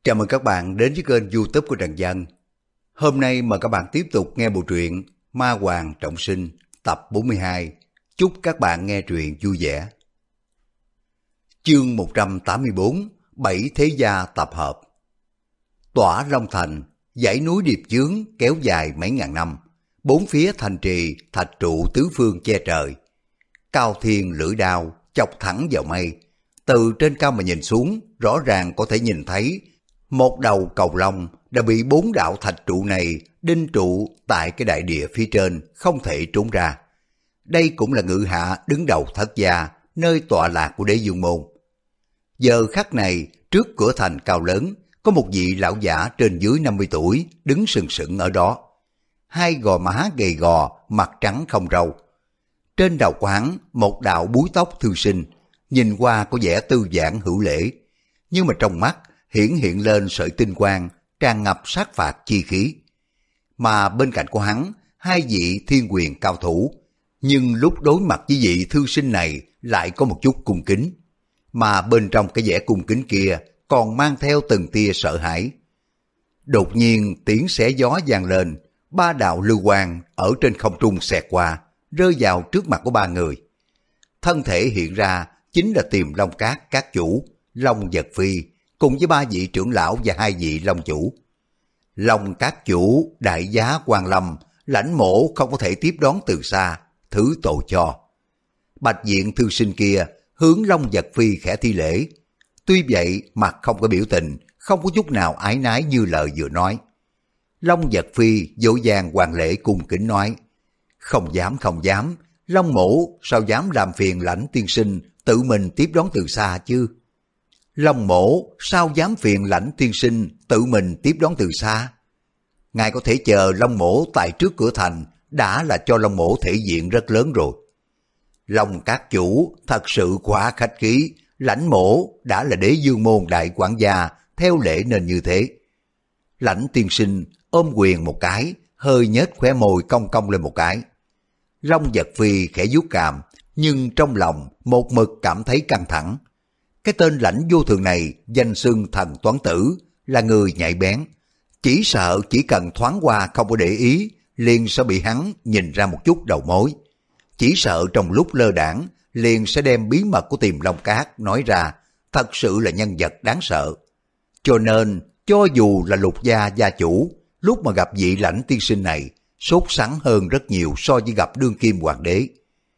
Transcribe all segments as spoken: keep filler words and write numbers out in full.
Chào mừng các bạn đến với kênh YouTube của Trần Dân. Hôm nay mời các bạn tiếp tục nghe bộ truyện Ma Hoàng Trọng Sinh tập bốn mươi hai. Chúc các bạn nghe truyện vui vẻ. Chương một trăm tám mươi bốn, Bảy Thế Gia tập hợp. Tỏa Long Thành, dãy núi điệp chướng kéo dài mấy ngàn năm. Bốn phía thành trì, thạch trụ tứ phương che trời. Cao thiên lưỡi đao chọc thẳng vào mây. Từ trên cao mà nhìn xuống, rõ ràng có thể nhìn thấy một đầu cầu long đã bị bốn đạo thạch trụ này đinh trụ tại cái đại địa phía trên, không thể trốn ra. Đây cũng là ngự hạ đứng đầu thất gia, nơi tọa lạc của Đế Dương Môn. Giờ khắc này, trước cửa thành cao lớn, có một vị lão giả trên dưới năm mươi tuổi đứng sừng sững ở đó. Hai gò má gầy gò, mặt trắng không râu. Trên đầu của hắn, một đạo búi tóc thư sinh, nhìn qua có vẻ tư giản hữu lễ, nhưng mà trong mắt hiển hiện lên sợi tinh quang, tràn ngập sát phạt chi khí. Mà bên cạnh của hắn, hai vị thiên quyền cao thủ, nhưng lúc đối mặt với vị thư sinh này lại có một chút cung kính. Mà bên trong cái vẻ cung kính kia còn mang theo từng tia sợ hãi. Đột nhiên tiếng xé gió vang lên, ba đạo lưu quang ở trên không trung xẹt qua, rơi vào trước mặt của ba người. Thân thể hiện ra chính là Tiềm Long Cát các chủ, Long Vật Phi, cùng với ba vị trưởng lão và hai vị long chủ. Long các chủ đại giá Quan Lâm, lãnh mổ không có thể tiếp đón từ xa, thứ tội cho. Bạch diện thư sinh kia hướng Long Vật Phi khẽ thi lễ. Tuy vậy mặt không có biểu tình, không có chút nào ái nái như lời vừa nói. Long Vật Phi vội vàng hoàn lễ cung kính nói: Không dám không dám, Long mổ sao dám làm phiền lãnh tiên sinh tự mình tiếp đón từ xa chứ? Long mổ sao dám phiền lãnh tiên sinh tự mình tiếp đón từ xa? Ngài có thể chờ Long mổ tại trước cửa thành đã là cho Long mổ thể diện rất lớn rồi. Long các chủ thật sự quá khách khí, lãnh mổ đã là Đế Dương Môn đại quản gia, theo lễ nên như thế. Lãnh tiên sinh ôm quyền một cái, hơi nhếch khóe môi cong cong lên một cái. Long Vật Phi khẽ vuốt cằm, nhưng trong lòng một mực cảm thấy căng thẳng. Cái tên lãnh vô thường này danh xưng thần toán tử, là người nhạy bén. Chỉ sợ chỉ cần thoáng qua không có để ý, liền sẽ bị hắn nhìn ra một chút đầu mối. Chỉ sợ trong lúc lơ đãng liền sẽ đem bí mật của Tiềm Long Cát nói ra, thật sự là nhân vật đáng sợ. Cho nên, cho dù là Lục gia gia chủ, lúc mà gặp vị lãnh tiên sinh này, sốt sắng hơn rất nhiều so với gặp đương kim hoàng đế.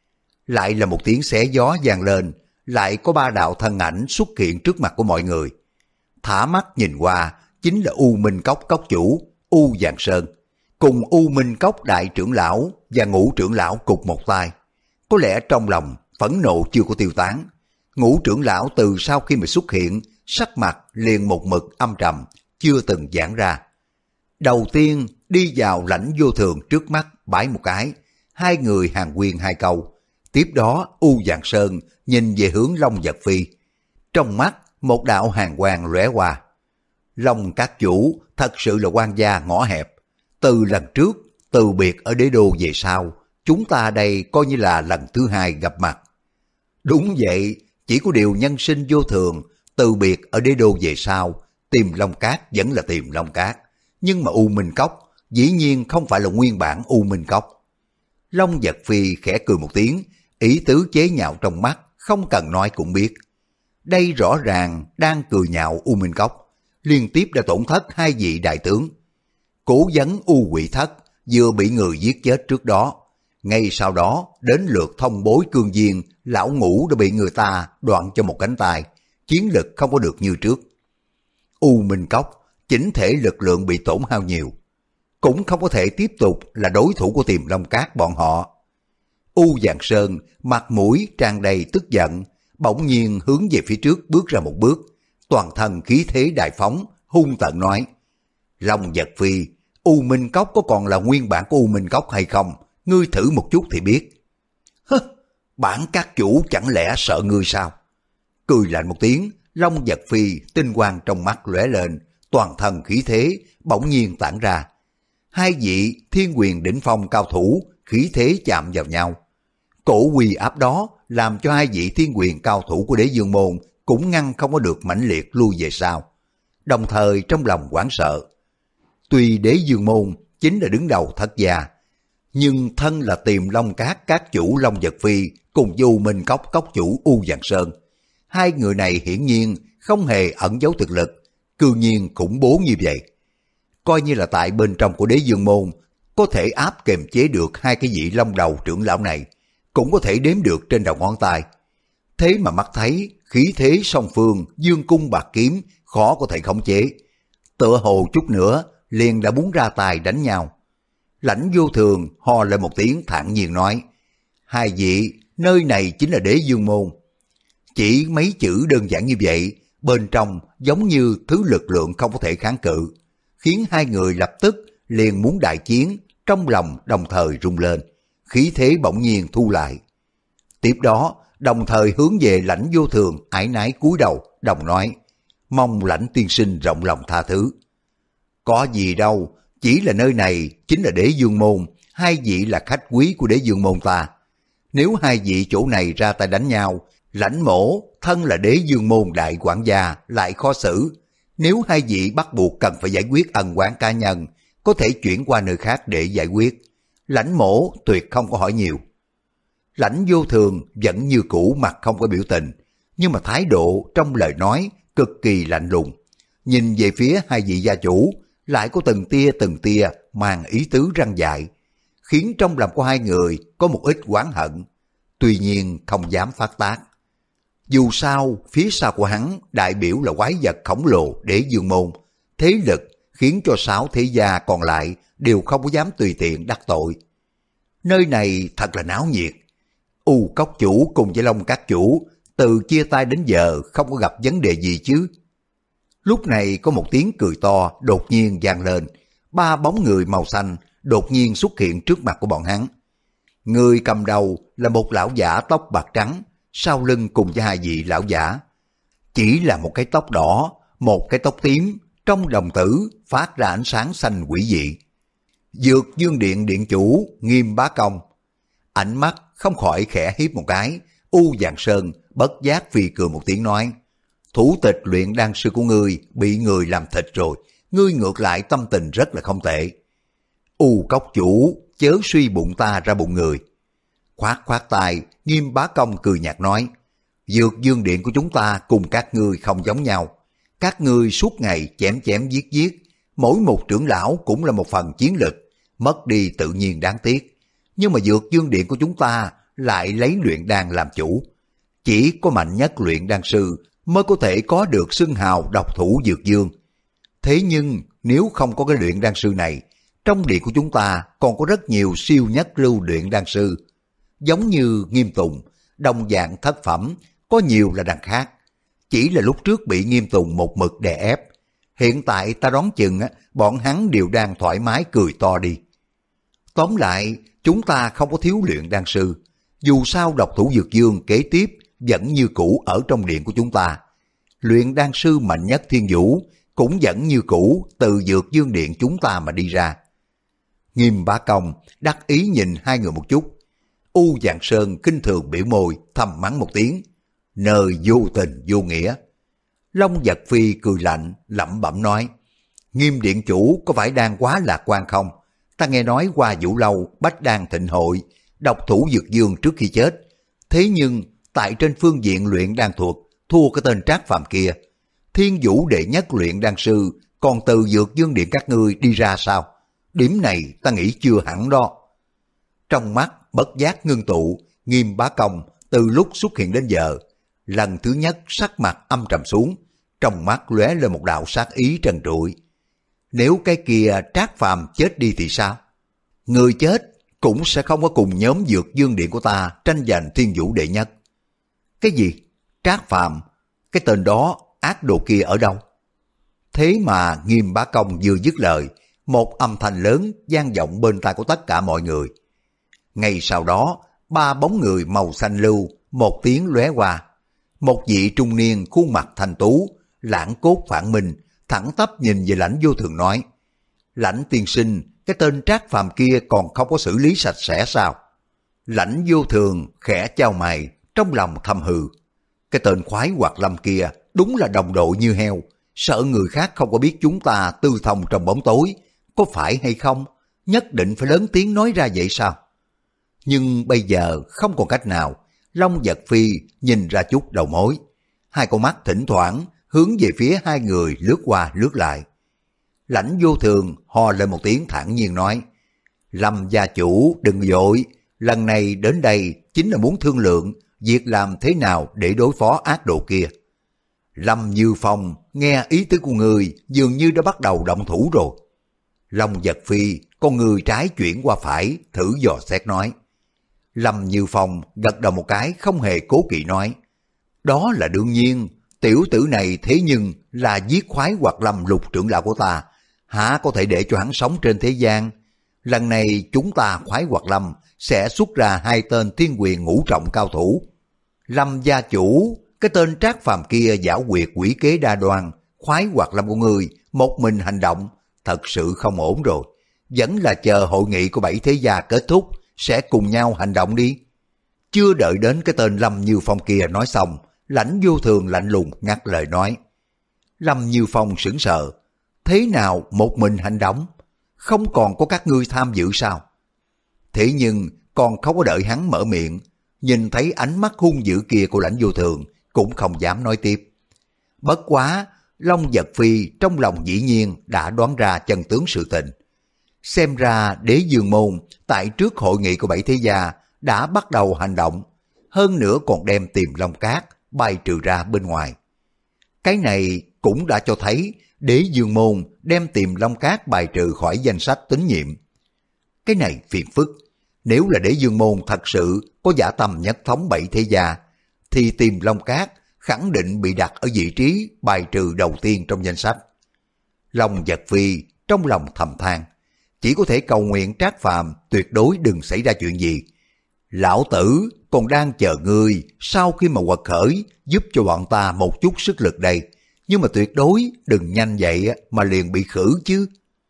Lại là một tiếng xé gió vang lên, lại có ba đạo thân ảnh xuất hiện trước mặt của mọi người. Thả mắt nhìn qua, chính là U Minh Cốc cốc chủ, U Giàng Sơn, cùng U Minh Cốc đại trưởng lão và Ngũ trưởng lão cục một tay. Có lẽ trong lòng phẫn nộ chưa có tiêu tán. Ngũ trưởng lão từ sau khi mà xuất hiện, sắc mặt liền một mực âm trầm, chưa từng giãn ra. Đầu tiên đi vào lãnh vô thường trước mắt bái một cái, hai người hàn huyên hai câu. Tiếp đó U Giàng Sơn nhìn về hướng Long Vật Phi. Trong mắt một đạo hàn quang lóe qua. Long các chủ thật sự là quan gia ngõ hẹp. Từ lần trước từ biệt ở đế đô về sau, chúng ta đây coi như là lần thứ hai gặp mặt. Đúng vậy, chỉ có điều nhân sinh vô thường, từ biệt ở đế đô về sau, Tiềm Long Cát vẫn là Tiềm Long Cát, nhưng mà U Minh Cốc dĩ nhiên không phải là nguyên bản U Minh Cốc. Long Vật Phi khẽ cười một tiếng, ý tứ chế nhạo trong mắt, không cần nói cũng biết. Đây rõ ràng đang cười nhạo U Minh Cốc, liên tiếp đã tổn thất hai vị đại tướng. Cố vấn U Quỷ Thất vừa bị người giết chết trước đó, ngay sau đó đến lượt thông bối cương viên, lão Ngũ đã bị người ta đoạn cho một cánh tay, chiến lực không có được như trước. U Minh Cốc chỉnh thể lực lượng bị tổn hao nhiều, cũng không có thể tiếp tục là đối thủ của Tiềm Long Cát bọn họ. U Giàng Sơn mặt mũi tràn đầy tức giận, bỗng nhiên hướng về phía trước bước ra một bước, toàn thân khí thế đại phóng, hung tợn nói: Long Vật Phi, U Minh Cốc có còn là nguyên bản của U Minh Cốc hay không? Ngươi thử một chút thì biết. Hứ, bản các chủ chẳng lẽ sợ ngươi sao? Cười lạnh một tiếng, Long Vật Phi tinh quang trong mắt lóe lên, toàn thân khí thế bỗng nhiên tản ra. Hai vị thiên quyền đỉnh phong cao thủ khí thế chạm vào nhau. Cổ uy áp đó làm cho hai vị thiên quyền cao thủ của Đế Dương Môn cũng ngăn không có được mãnh liệt lui về sau. đồng thời trong lòng hoảng sợ. Tuy Đế Dương Môn chính là đứng đầu thất gia, nhưng thân là Tiềm Long Các các chủ Long Vật Phi cùng Du Minh Cốc cốc chủ U Giang Sơn. Hai người này hiển nhiên không hề ẩn giấu thực lực, cư nhiên khủng bố như vậy. Coi như là tại bên trong của Đế Dương Môn, có thể áp kềm chế được hai cái vị long đầu trưởng lão này, cũng có thể đếm được trên đầu ngón tay. Thế mà mắt thấy khí thế song phương dương cung bạc kiếm khó có thể khống chế. Tựa hồ chút nữa liền đã muốn ra tài đánh nhau. Lãnh Vô Thường ho lên một tiếng thản nhiên nói, hai vị, nơi này chính là Đế Dương Môn. Chỉ mấy chữ đơn giản như vậy, bên trong giống như thứ lực lượng không có thể kháng cự, khiến hai người lập tức liền muốn đại chiến, trong lòng đồng thời rung lên, khí thế bỗng nhiên thu lại. Tiếp đó, đồng thời hướng về Lãnh Vô Thường ái nái cúi đầu, đồng nói, mong Lãnh tiên sinh rộng lòng tha thứ. Có gì đâu, chỉ là nơi này chính là Đế Dương Môn, hai vị là khách quý của Đế Dương Môn ta. Nếu hai vị chỗ này ra tay đánh nhau, Lãnh mỗ thân là Đế Dương Môn đại quản gia lại khó xử. Nếu hai vị bắt buộc cần phải giải quyết ân oán cá nhân, có thể chuyển qua nơi khác để giải quyết. Lãnh mỗ tuyệt không có hỏi nhiều. Lãnh Vô Thường vẫn như cũ mặt không có biểu tình, nhưng mà thái độ trong lời nói cực kỳ lạnh lùng. Nhìn về phía hai vị gia chủ, lại có từng tia từng tia mang ý tứ răng dại, khiến trong lòng của hai người có một ít oán hận, tuy nhiên không dám phát tác. Dù sao, phía sau của hắn đại biểu là quái vật khổng lồ Đế Dương Môn, thế lực khiến cho sáu thế gia còn lại đều không có dám tùy tiện đắc tội. Nơi này thật là náo nhiệt. U Cốc chủ cùng với Long Các chủ từ chia tay đến giờ không có gặp vấn đề gì chứ. Lúc này có một tiếng cười to đột nhiên vang lên, ba bóng người màu xanh đột nhiên xuất hiện trước mặt của bọn hắn. Người cầm đầu là một lão giả tóc bạc trắng, sau lưng cùng với hai vị lão giả. Chỉ là một cái tóc đỏ, một cái tóc tím, trong đồng tử phát ra ánh sáng xanh quỷ dị. Dược Dương Điện điện chủ Nghiêm Bá Công, ánh mắt không khỏi khẽ hiếp một cái. U Giang Sơn bất giác phì cười một tiếng nói, thủ tịch luyện đan sư của ngươi bị người làm thịt rồi, ngươi ngược lại tâm tình rất là không tệ. U Cốc chủ chớ suy bụng ta ra bụng người. Khoát khoát tay, Nghiêm Bá Công cười nhạt nói, Dược Dương Điện của chúng ta cùng các ngươi không giống nhau. Các ngươi suốt ngày chém chém giết giết, mỗi một trưởng lão cũng là một phần chiến lực, mất đi tự nhiên đáng tiếc. Nhưng mà Dược Dương Điện của chúng ta lại lấy luyện đan làm chủ. Chỉ có mạnh nhất luyện đan sư mới có thể có được xưng hào độc thủ Dược Dương. Thế nhưng nếu không có cái luyện đan sư này, trong điện của chúng ta còn có rất nhiều siêu nhất lưu luyện đan sư. Giống như Nghiêm Tùng, đồng dạng thất phẩm, có nhiều là đằng khác. Chỉ là lúc trước bị Nghiêm Tùng một mực đè ép. Hiện tại ta đoán chừng bọn hắn đều đang thoải mái cười to đi. Tóm lại, chúng ta không có thiếu luyện đan sư. Dù sao độc thủ Dược Dương kế tiếp vẫn như cũ ở trong điện của chúng ta. Luyện đan sư mạnh nhất Thiên Vũ cũng vẫn như cũ từ Dược Dương Điện chúng ta mà đi ra. Nghiêm Bá Công đắc ý nhìn hai người một chút. U Giang Sơn kinh thường biểu môi thầm mắng một tiếng, nơi vô tình vô nghĩa. Long Vật Phi cười lạnh lẩm bẩm nói, Nghiêm điện chủ có phải đang quá lạc quan không? Ta nghe nói qua Vũ Lâu Bách Đan Thịnh Hội độc thủ Dược Dương trước khi chết, thế nhưng tại trên phương diện luyện đan thuật thua cái tên Trác Phàm kia. Thiên Vũ đệ nhất luyện đan sư còn từ Dược Dương Điện các ngươi đi ra sao? Điểm này ta nghĩ chưa hẳn đó. Trong mắt bất giác ngưng tụ, Nghiêm Bá Công từ lúc xuất hiện đến giờ, lần thứ nhất sắc mặt âm trầm xuống, trong mắt lóe lên một đạo sát ý trần trụi. Nếu cái kia Trác Phàm chết đi thì sao? Người chết cũng sẽ không có cùng nhóm Dược Dương Điện của ta tranh giành Thiên Vũ đệ nhất. Cái gì? Trác Phàm? Cái tên đó ác đồ kia ở đâu? Thế mà Nghiêm Bá Công vừa dứt lời, một âm thanh lớn vang vọng bên tai của tất cả mọi người. Ngay sau đó, ba bóng người màu xanh lưu, một tiếng lóe qua. Một vị trung niên khuôn mặt thanh tú, lãng cốt phản minh, thẳng tắp nhìn về Lãnh Vô Thường nói, Lãnh tiên sinh, cái tên Trác Phàm kia còn không có xử lý sạch sẽ sao? Lãnh Vô Thường khẽ chau mày, trong lòng thầm hừ. Cái tên khoái hoạt lâm kia đúng là đồng đội như heo, sợ người khác không có biết chúng ta tư thông trong bóng tối, có phải hay không? Nhất định phải lớn tiếng nói ra vậy sao? Nhưng bây giờ không còn cách nào, Long Vật Phi nhìn ra chút đầu mối. Hai con mắt thỉnh thoảng hướng về phía hai người lướt qua lướt lại. Lãnh Vô Thường hò lên một tiếng thản nhiên nói, Lâm gia chủ đừng vội, lần này đến đây chính là muốn thương lượng việc làm thế nào để đối phó ác độ kia. Lâm Như Phong nghe ý tứ của người dường như đã bắt đầu động thủ rồi. Long Vật Phi con người trái chuyển qua phải thử dò xét nói. Lâm Như Phong gật đầu một cái không hề cố kỵ nói, đó là đương nhiên, tiểu tử này thế nhưng là giết khoái hoặc Lâm lục trưởng lão của ta, há có thể để cho hắn sống trên thế gian. Lần này chúng ta khoái hoặc Lâm sẽ xuất ra hai tên thiên quyền ngũ trọng cao thủ. Lâm gia chủ, cái tên Trác Phàm kia giả quyệt quỷ kế đa đoan, khoái hoặc Lâm của người một mình hành động, thật sự không ổn rồi. Vẫn là chờ hội nghị của bảy thế gia kết thúc sẽ cùng nhau hành động đi. Chưa đợi đến cái tên Lâm Như Phong kia nói xong, Lãnh Vô Thường lạnh lùng ngắt lời nói. Lâm Như Phong sững sờ, thế nào một mình hành động? Không còn có các ngươi tham dự sao? Thế nhưng còn không có đợi hắn mở miệng, nhìn thấy ánh mắt hung dữ kia của Lãnh Vô Thường cũng không dám nói tiếp. Bất quá, Long Vật Phi trong lòng dĩ nhiên đã đoán ra chân tướng sự tình. Xem ra Đế Dương Môn tại trước hội nghị của bảy thế gia đã bắt đầu hành động, hơn nữa còn đem Tiềm Long Cát bay trừ ra bên ngoài. Cái này cũng đã cho thấy Đế Dương Môn đem Tiềm Long Cát bài trừ khỏi danh sách tín nhiệm. Cái này phiền phức, nếu là Đế Dương Môn thật sự có dã tâm nhất thống bảy thế gia, thì Tiềm Long Cát khẳng định bị đặt ở vị trí bài trừ đầu tiên trong danh sách. Long Vật Phi trong lòng thầm than, chỉ có thể cầu nguyện Trác Phàm tuyệt đối đừng xảy ra chuyện gì. Lão tử còn đang chờ ngươi sau khi mà quật khởi giúp cho bọn ta một chút sức lực đây, nhưng mà tuyệt đối đừng nhanh vậy mà liền bị khử chứ.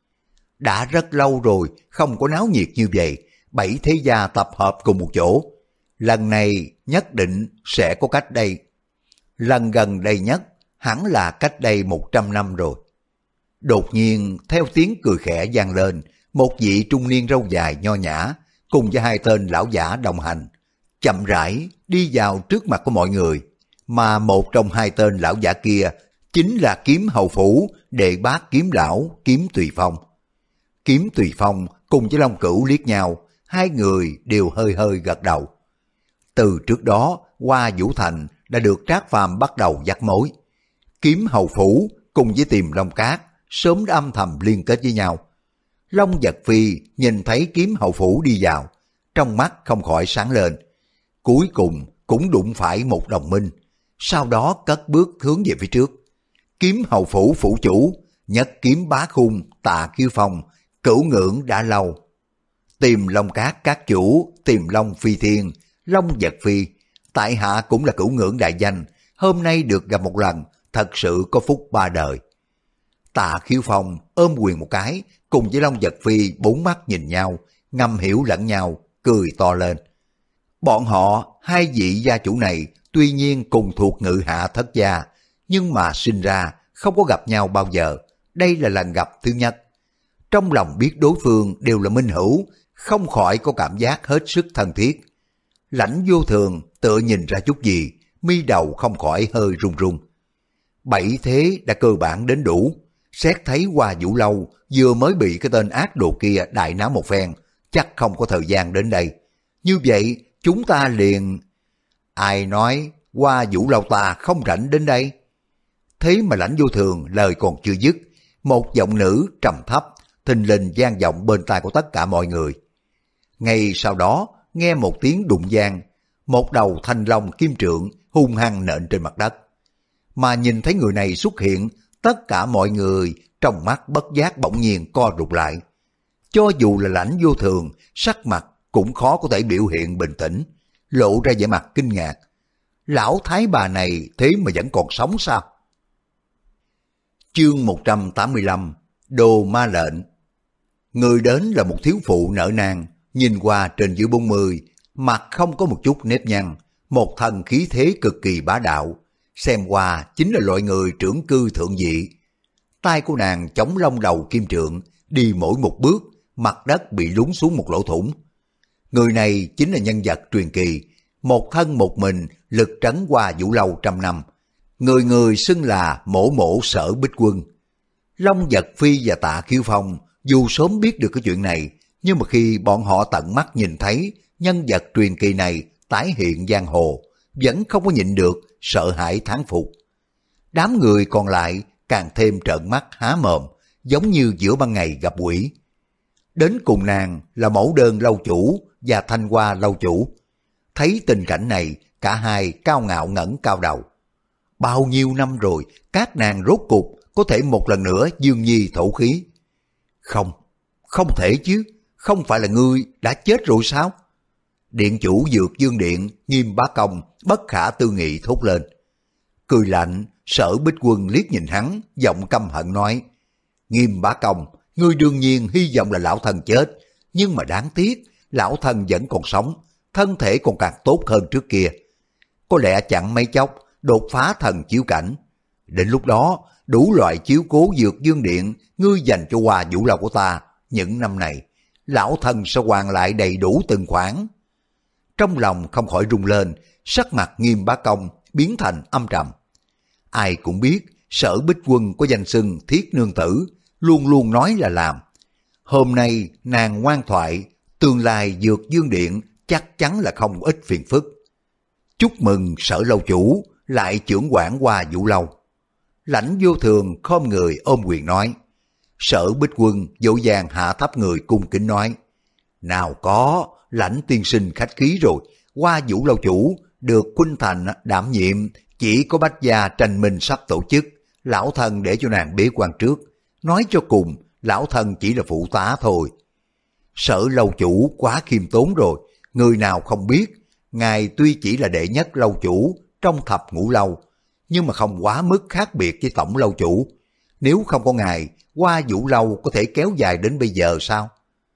Đã rất lâu rồi không có náo nhiệt như vậy, bảy thế gia tập hợp cùng một chỗ. Lần này nhất định sẽ có cách đây. Lần gần đây nhất hẳn là cách đây một trăm năm rồi. Đột nhiên theo tiếng cười khẽ vang lên, một vị trung niên râu dài nho nhã cùng với hai tên lão giả đồng hành, chậm rãi đi vào trước mặt của mọi người, mà một trong hai tên lão giả kia chính là Kiếm Hầu Phủ đệ bát kiếm lão Kiếm Tùy Phong. Kiếm Tùy Phong cùng với Long Cửu liếc nhau, hai người đều hơi hơi gật đầu. Từ trước đó, Hoa Vũ Thành đã được Trác Phàm bắt đầu dắt mối. Kiếm Hầu Phủ cùng với Tiềm Long Cát sớm đã âm thầm liên kết với nhau. Long Vật Phi nhìn thấy Kiếm Hầu Phủ đi vào, trong mắt không khỏi sáng lên. Cuối cùng cũng đụng phải một đồng minh, sau đó cất bước hướng về phía trước. Kiếm Hầu Phủ phủ chủ, nhất kiếm bá khung, Tạ Kiêu Phong, cửu ngưỡng đã lâu. Tiềm Long Cát các chủ, Tiềm Long Phi Thiên, Long Vật Phi, tại hạ cũng là cửu ngưỡng đại danh, hôm nay được gặp một lần, thật sự có phúc ba đời. Tạ Kiêu Phong ôm quyền một cái, cùng với Long Vật Phi bốn mắt nhìn nhau, ngầm hiểu lẫn nhau, cười to lên. Bọn họ, hai vị gia chủ này, tuy nhiên cùng thuộc Ngự Hạ Thất gia, nhưng mà sinh ra không có gặp nhau bao giờ, đây là lần gặp thứ nhất. Trong lòng biết đối phương đều là minh hữu, không khỏi có cảm giác hết sức thân thiết. Lãnh Vô Thường tựa nhìn ra chút gì, mi đầu không khỏi hơi run run. Bảy thế đã cơ bản đến đủ, xét thấy Hoa Vũ Lâu vừa mới bị cái tên ác đồ kia đại náo một phen, chắc không có thời gian đến đây. Như vậy chúng ta liền... Ai nói Hoa Vũ Lâu ta không rảnh đến đây? Thế mà Lãnh Vô Thường lời còn chưa dứt, một giọng nữ trầm thấp thình lình vang vọng bên tai của tất cả mọi người. Ngay sau đó nghe một tiếng đụng vang, một đầu thanh long kim trượng hung hăng nện trên mặt đất. Mà nhìn thấy người này xuất hiện, tất cả mọi người trong mắt bất giác bỗng nhiên co rụt lại. Cho dù là Lãnh Vô Thường, sắc mặt cũng khó có thể biểu hiện bình tĩnh, lộ ra vẻ mặt kinh ngạc. Lão thái bà này thế mà vẫn còn sống sao? Chương một trăm tám mươi lăm, Đồ Ma Lệnh. Người đến là một thiếu phụ nở nang, nhìn qua trên dưới bốn mươi, mặt không có một chút nếp nhăn, một thần khí thế cực kỳ bá đạo, xem qua chính là loại người trưởng cư thượng vị, tay của nàng chống lông đầu kim trượng, đi mỗi một bước, mặt đất bị lún xuống một lỗ thủng. Người này chính là nhân vật truyền kỳ, một thân một mình lực trấn qua Vũ Lâu trăm năm. Người người xưng là mổ mổ Sở Bích Quân. Long Vật Phi và Tạ Khiếu Phong dù sớm biết được cái chuyện này, nhưng mà khi bọn họ tận mắt nhìn thấy nhân vật truyền kỳ này tái hiện giang hồ, vẫn không có nhịn được, sợ hãi thán phục. Đám người còn lại càng thêm trợn mắt há mồm, giống như giữa ban ngày gặp quỷ. Đến cùng nàng là Mẫu Đơn lâu chủ và Thanh Hoa lâu chủ. Thấy tình cảnh này, cả hai cao ngạo ngẩng cao đầu. Bao nhiêu năm rồi, các nàng rốt cục có thể một lần nữa dương nhi thổ khí. Không, không thể chứ, không phải là ngươi đã chết rồi sao? Điện chủ Dược Dương Điện Nghiêm Bá Công bất khả tư nghị thốt lên. Cười lạnh, Sở Bích Quân liếc nhìn hắn, giọng căm hận nói: Nghiêm Bá Công, ngươi đương nhiên hy vọng là lão thần chết, nhưng mà đáng tiếc, lão thần vẫn còn sống, thân thể còn càng tốt hơn trước kia. Có lẽ chẳng mấy chốc đột phá thần chiếu cảnh. Đến lúc đó, đủ loại chiếu cố Dược Dương Điện ngươi dành cho Hoa Vũ Lâu của ta những năm này, lão thần sẽ hoàn lại đầy đủ từng khoản. Trong lòng không khỏi rung lên, sắc mặt Nghiêm Bá Công biến thành âm trầm. Ai cũng biết Sở Bích Quân có danh xưng thiết nương tử, luôn luôn nói là làm. Hôm nay nàng ngoan thoại, tương lai Dược Dương Điện chắc chắn là không ít phiền phức. Chúc mừng Sở lâu chủ lại trưởng quản Hoa Vũ Lâu. Lãnh Vô Thường khom người ôm quyền nói. Sở Bích Quân dỗ dàng hạ thấp người cung kính nói: Nào có, Lãnh tiên sinh khách khí rồi, Hoa Vũ lâu chủ được Khuynh Thành đảm nhiệm, chỉ có Bách Gia tranh minh sắp tổ chức, lão thần để cho nàng bế quan trước. Nói cho cùng, lão thần chỉ là phụ tá thôi. Sở lâu chủ quá khiêm tốn rồi, người nào không biết, ngài tuy chỉ là đệ nhất lâu chủ trong thập ngũ lâu, nhưng mà không quá mức khác biệt với tổng lâu chủ. Nếu không có ngài, Hoa Vũ Lâu có thể kéo dài đến bây giờ sao?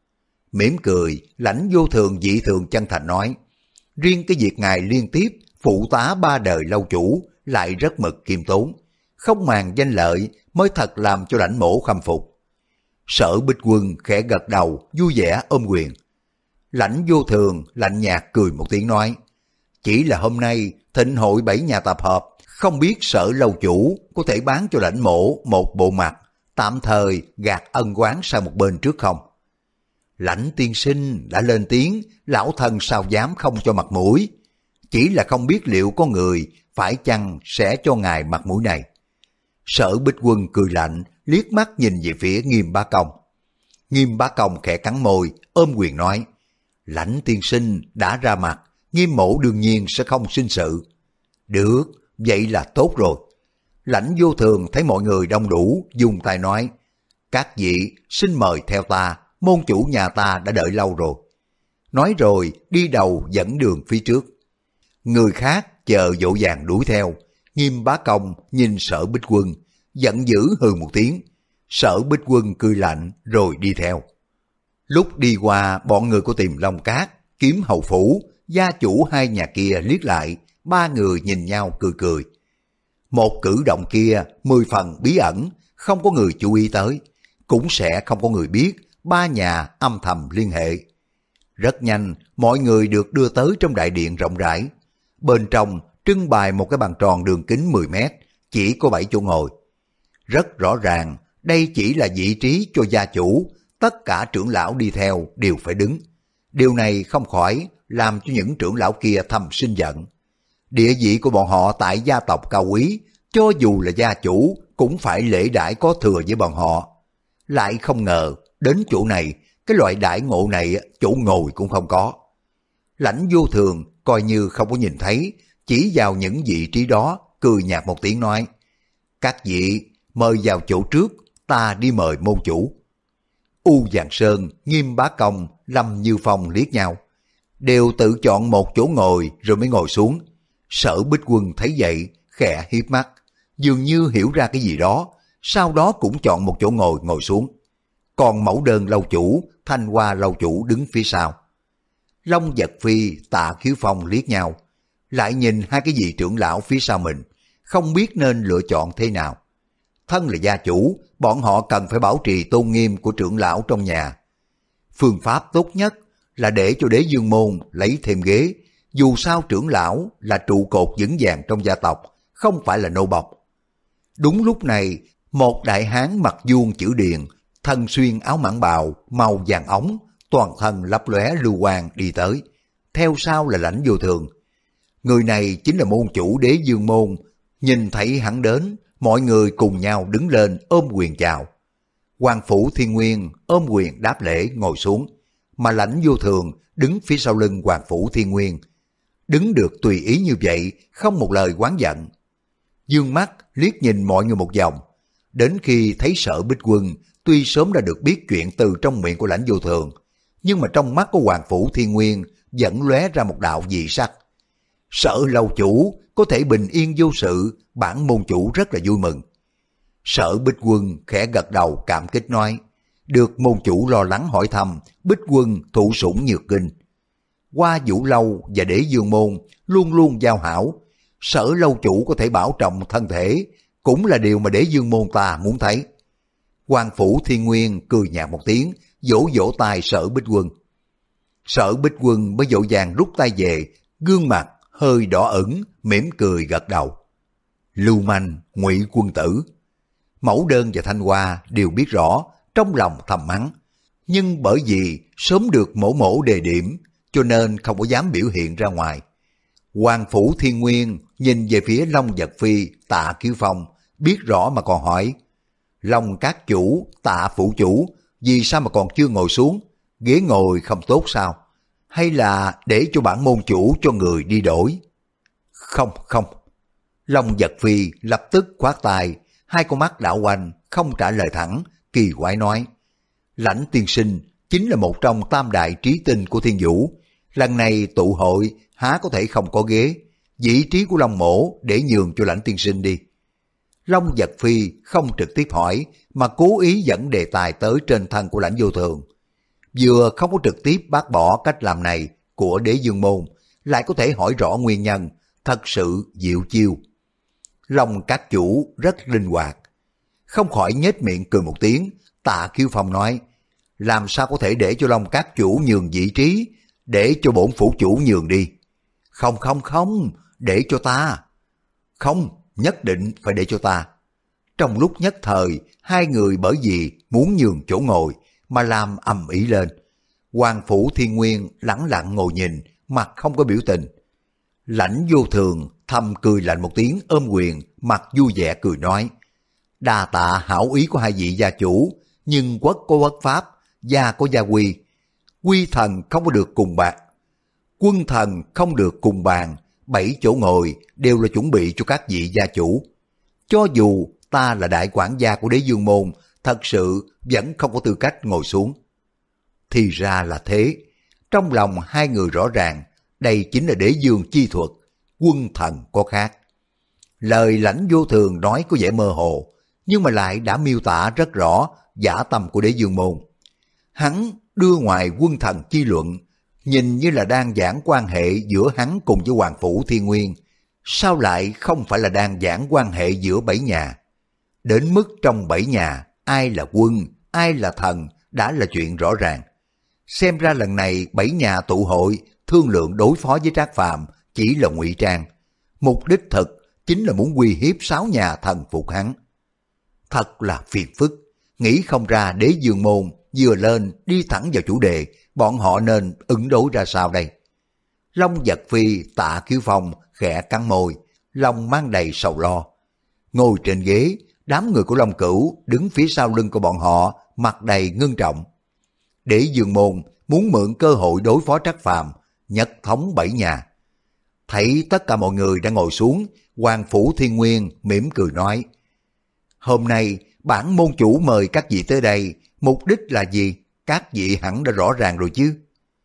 Mỉm cười, Lãnh Vô Thường dị thường chân thành nói, riêng cái việc ngài liên tiếp phụ tá ba đời lâu chủ lại rất mực khiêm tốn, không màng danh lợi mới thật làm cho Lãnh mổ khâm phục. Sở Bích Quân khẽ gật đầu, vui vẻ ôm quyền. Lãnh Vô Thường lạnh nhạt cười một tiếng nói, chỉ là hôm nay thịnh hội bảy nhà tập hợp, không biết Sở lâu chủ có thể bán cho Lãnh mổ một bộ mặt, tạm thời gạt ân oán sang một bên trước không? Lãnh tiên sinh đã lên tiếng, lão thần sao dám không cho mặt mũi. Chỉ là không biết liệu có người phải chăng sẽ cho ngài mặt mũi này. Sở Bích Quân cười lạnh, liếc mắt nhìn về phía Nghiêm Bá Công. Nghiêm Bá Công khẽ cắn môi, ôm quyền nói, Lãnh tiên sinh đã ra mặt, Nghiêm mổ đương nhiên sẽ không sinh sự. Được, vậy là tốt rồi. Lãnh Vô Thường thấy mọi người đông đủ, dùng tay nói, các vị xin mời theo ta, môn chủ nhà ta đã đợi lâu rồi. Nói rồi đi đầu dẫn đường phía trước. Người khác chờ dỗ dàng đuổi theo. Nghiêm Bá Công nhìn Sở Bích Quân, giận dữ hừ một tiếng. Sở Bích Quân cười lạnh rồi đi theo. Lúc đi qua bọn người của Tiềm Long Cát, Kiếm Hầu Phủ, gia chủ hai nhà kia liếc lại, ba người nhìn nhau cười cười. Một cử động kia mười phần bí ẩn, không có người chú ý tới, cũng sẽ không có người biết ba nhà âm thầm liên hệ. Rất nhanh, mọi người được đưa tới trong đại điện rộng rãi. Bên trong trưng bày một cái bàn tròn đường kính mười mét, chỉ có bảy chỗ ngồi. Rất rõ ràng, đây chỉ là vị trí cho gia chủ, tất cả trưởng lão đi theo đều phải đứng. Điều này không khỏi làm cho những trưởng lão kia thầm sinh giận. Địa vị của bọn họ tại gia tộc cao quý, cho dù là gia chủ cũng phải lễ đãi có thừa với bọn họ. Lại không ngờ, đến chỗ này, cái loại đãi ngộ này chỗ ngồi cũng không có. Lãnh Vô Thường coi như không có nhìn thấy, chỉ vào những vị trí đó, cười nhạt một tiếng nói, các vị mời vào chỗ trước, ta đi mời môn chủ. U Giàng Sơn, Nghiêm Bá Công, Lâm Như Phong liếc nhau, đều tự chọn một chỗ ngồi rồi mới ngồi xuống. Sở Bích Quân thấy vậy, khẽ hiếp mắt, dường như hiểu ra cái gì đó, sau đó cũng chọn một chỗ ngồi ngồi xuống. Còn Mẫu Đơn lâu chủ, Thanh Hoa lâu chủ đứng phía sau. Long Vật Phi, Tạ Khiếu Phong liếc nhau, lại nhìn hai cái vị trưởng lão phía sau mình, không biết nên lựa chọn thế nào. Thân là gia chủ, bọn họ cần phải bảo trì tôn nghiêm của trưởng lão trong nhà. Phương pháp tốt nhất là để cho Đế Dương Môn lấy thêm ghế, dù sao trưởng lão là trụ cột vững vàng trong gia tộc, không phải là nô bộc. Đúng lúc này, một đại hán mặc vuông chữ điền, thân xuyên áo mãng bào màu vàng ống, toàn thân lấp lóe lưu quang đi tới. Theo sau là Lãnh Vô Thường. Người này chính là môn chủ Đế Dương Môn. Nhìn thấy hắn đến, mọi người cùng nhau đứng lên ôm quyền chào. Hoàng Phủ Thiên Nguyên ôm quyền đáp lễ ngồi xuống, mà Lãnh Vô Thường đứng phía sau lưng Hoàng Phủ Thiên Nguyên. Đứng được tùy ý như vậy, không một lời oán giận. Dương mắt liếc nhìn mọi người một vòng, đến khi thấy Sở Bích Quân tuy sớm đã được biết chuyện từ trong miệng của Lãnh Vô Thường, nhưng mà trong mắt của Hoàng Phủ Thiên Nguyên vẫn lóe ra một đạo dị sắc. Sở lâu chủ có thể bình yên vô sự, bản môn chủ rất là vui mừng. Sở Bích Quân khẽ gật đầu cảm kích nói, được môn chủ lo lắng hỏi thăm, Bích Quân thụ sủng nhược kinh. Qua Vũ Lâu và Đế Dương Môn luôn luôn giao hảo, Sở lâu chủ có thể bảo trọng thân thể, cũng là điều mà Đế Dương Môn ta muốn thấy. Hoàng Phủ Thiên Nguyên cười nhạt một tiếng, vỗ vỗ tay Sở Bích Quân. Sở Bích Quân mới vội vàng rút tay về, gương mặt hơi đỏ ửng, mỉm cười gật đầu. Lưu manh, Ngụy Quân tử. Mẫu Đơn và Thanh Hoa đều biết rõ, trong lòng thầm mắng, nhưng bởi vì sớm được mổ mổ đề điểm, cho nên không có dám biểu hiện ra ngoài. Hoàng Phủ Thiên Nguyên nhìn về phía Long Vật Phi, Tạ Kiếu Phong, biết rõ mà còn hỏi, Long các chủ, Tạ phủ chủ, vì sao mà còn chưa ngồi xuống? Ghế ngồi không tốt sao? Hay là để cho bản môn chủ cho người đi đổi? Không, không. Long Vật Phi lập tức khoát tay, hai con mắt đảo quanh, không trả lời thẳng, kỳ quái nói, Lãnh tiên sinh chính là một trong tam đại trí tinh của Thiên Vũ. Lần này tụ hội há có thể không có ghế, vị trí của Long mổ để nhường cho Lãnh tiên sinh đi. Long Vật Phi không trực tiếp hỏi, mà cố ý dẫn đề tài tới trên thân của Lãnh Vô Thường. Vừa không có trực tiếp bác bỏ cách làm này của Đế Dương Môn, lại có thể hỏi rõ nguyên nhân, thật sự diệu chiêu. Long các chủ rất linh hoạt, không khỏi nhếch miệng cười một tiếng. Tạ Kiếu Phong nói, làm sao có thể để cho Long các chủ nhường vị trí, để cho bổn phủ chủ nhường đi. Không không không, để cho ta. Không, nhất định phải để cho ta. Trong lúc nhất thời, hai người bởi vì muốn nhường chỗ ngồi mà làm ầm ĩ lên. Hoàng Phủ Thiên Nguyên lẳng lặng ngồi nhìn, mặt không có biểu tình. Lãnh Vô Thường thầm cười lạnh một tiếng ôm quyền, mặt vui vẻ cười nói, đa tạ hảo ý của hai vị gia chủ, nhưng quốc có quốc pháp, gia có gia quy. Quy thần không có được cùng bạc, quân thần không được cùng bàn, bảy chỗ ngồi đều là chuẩn bị cho các vị gia chủ. Cho dù ta là đại quản gia của Đế Dương Môn, thật sự vẫn không có tư cách ngồi xuống. Thì ra là thế. Trong lòng hai người rõ ràng, đây chính là Đế Dương chi thuật, quân thần có khác. Lời Lãnh Vô Thường nói có vẻ mơ hồ, nhưng mà lại đã miêu tả rất rõ dã tâm của Đế Dương Môn. Hắn đưa ngoài quân thần chi luận, nhìn như là đang giảng quan hệ giữa hắn cùng với Hoàng Phủ Thiên Nguyên, sao lại không phải là đang giảng quan hệ giữa bảy nhà? Đến mức trong bảy nhà, ai là quân, ai là thần đã là chuyện rõ ràng. Xem ra lần này bảy nhà tụ hội thương lượng đối phó với Trác Phàm chỉ là ngụy trang, mục đích thực chính là muốn uy hiếp sáu nhà thần phục hắn. Thật là phiền phức, nghĩ không ra Đế Dương Môn vừa lên đi thẳng vào chủ đề, bọn họ nên ứng đối ra sao đây? Long Vật Phi, Tạ Kiếu Phong khẽ cắn môi, lòng mang đầy sầu lo. Ngồi trên ghế, đám người của Long Cửu đứng phía sau lưng của bọn họ, mặt đầy ngưng trọng. Đế Dương Môn muốn mượn cơ hội đối phó Trác Phàm, nhất thống bảy nhà. Thấy tất cả mọi người đã ngồi xuống, Hoàng Phủ Thiên Nguyên mỉm cười nói, hôm nay bản môn chủ mời các vị tới đây, mục đích là gì? Các vị hẳn đã rõ ràng rồi chứ.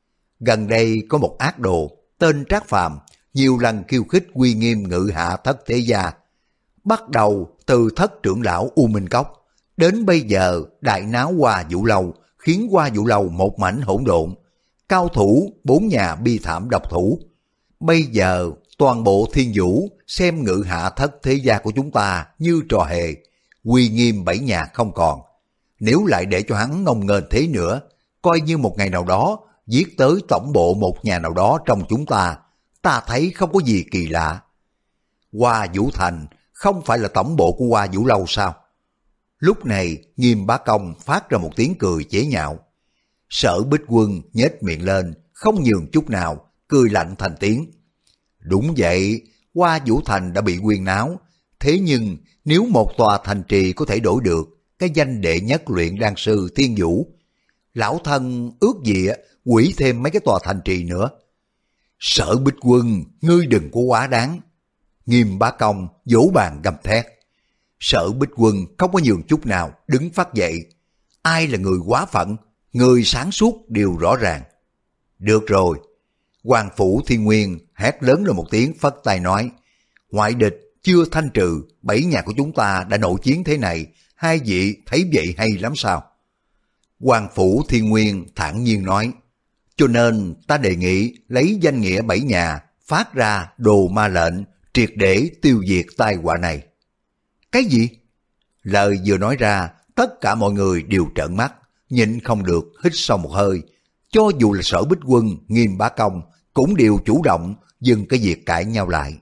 Gần đây có một ác đồ tên Trác Phàm, nhiều lần khiêu khích uy nghiêm Ngự Hạ Thất Thế Gia. Bắt đầu từ thất trưởng lão U Minh Cốc, đến bây giờ đại náo Hoa Vũ Lâu, khiến Hoa Vũ Lâu một mảnh hỗn độn. Cao thủ bốn nhà bi thảm độc thủ. Bây giờ toàn bộ Thiên Vũ xem Ngự Hạ Thất Thế Gia của chúng ta như trò hề, uy nghiêm bảy nhà không còn. Nếu lại để cho hắn ngông nghênh thế nữa, coi như một ngày nào đó giết tới tổng bộ một nhà nào đó trong chúng ta, ta thấy không có gì kỳ lạ. Hoa Vũ Thành không phải là tổng bộ của Hoa Vũ Lâu sao? Lúc này Nghiêm Bá Công phát ra một tiếng cười chế nhạo. Sở Bích Quân nhếch miệng lên, không nhường chút nào, cười lạnh thành tiếng. Đúng vậy, Hoa Vũ Thành đã bị quyên náo, thế nhưng nếu một tòa thành trì có thể đổi được cái danh đệ nhất luyện đan sư Thiên Vũ, lão thân ước gì quỷ thêm mấy cái tòa thành trì nữa. Sở Bích Quân, ngươi đừng có quá đáng. Nghiêm Bá Công vỗ bàn gầm thét. Sở Bích Quân không có nhường chút nào, đứng phát dậy. Ai là người quá phận, người sáng suốt đều rõ ràng. Được rồi. Hoàng Phủ Thiên Nguyên hét lớn lên một tiếng, phất tay nói. Ngoại địch chưa thanh trừ, bảy nhà của chúng ta đã nội chiến thế này, hai vị thấy vậy hay lắm sao? Hoàng Phủ Thiên Nguyên thản nhiên nói. Cho nên ta đề nghị lấy danh nghĩa bảy nhà phát ra đồ ma lệnh triệt để tiêu diệt tai họa này. Cái gì? Lời vừa nói ra, tất cả mọi người đều trợn mắt, nhịn không được hít sâu một hơi. Cho dù là Sở Bích Quân, Nghiêm Bá Công cũng đều chủ động dừng cái việc cãi nhau lại.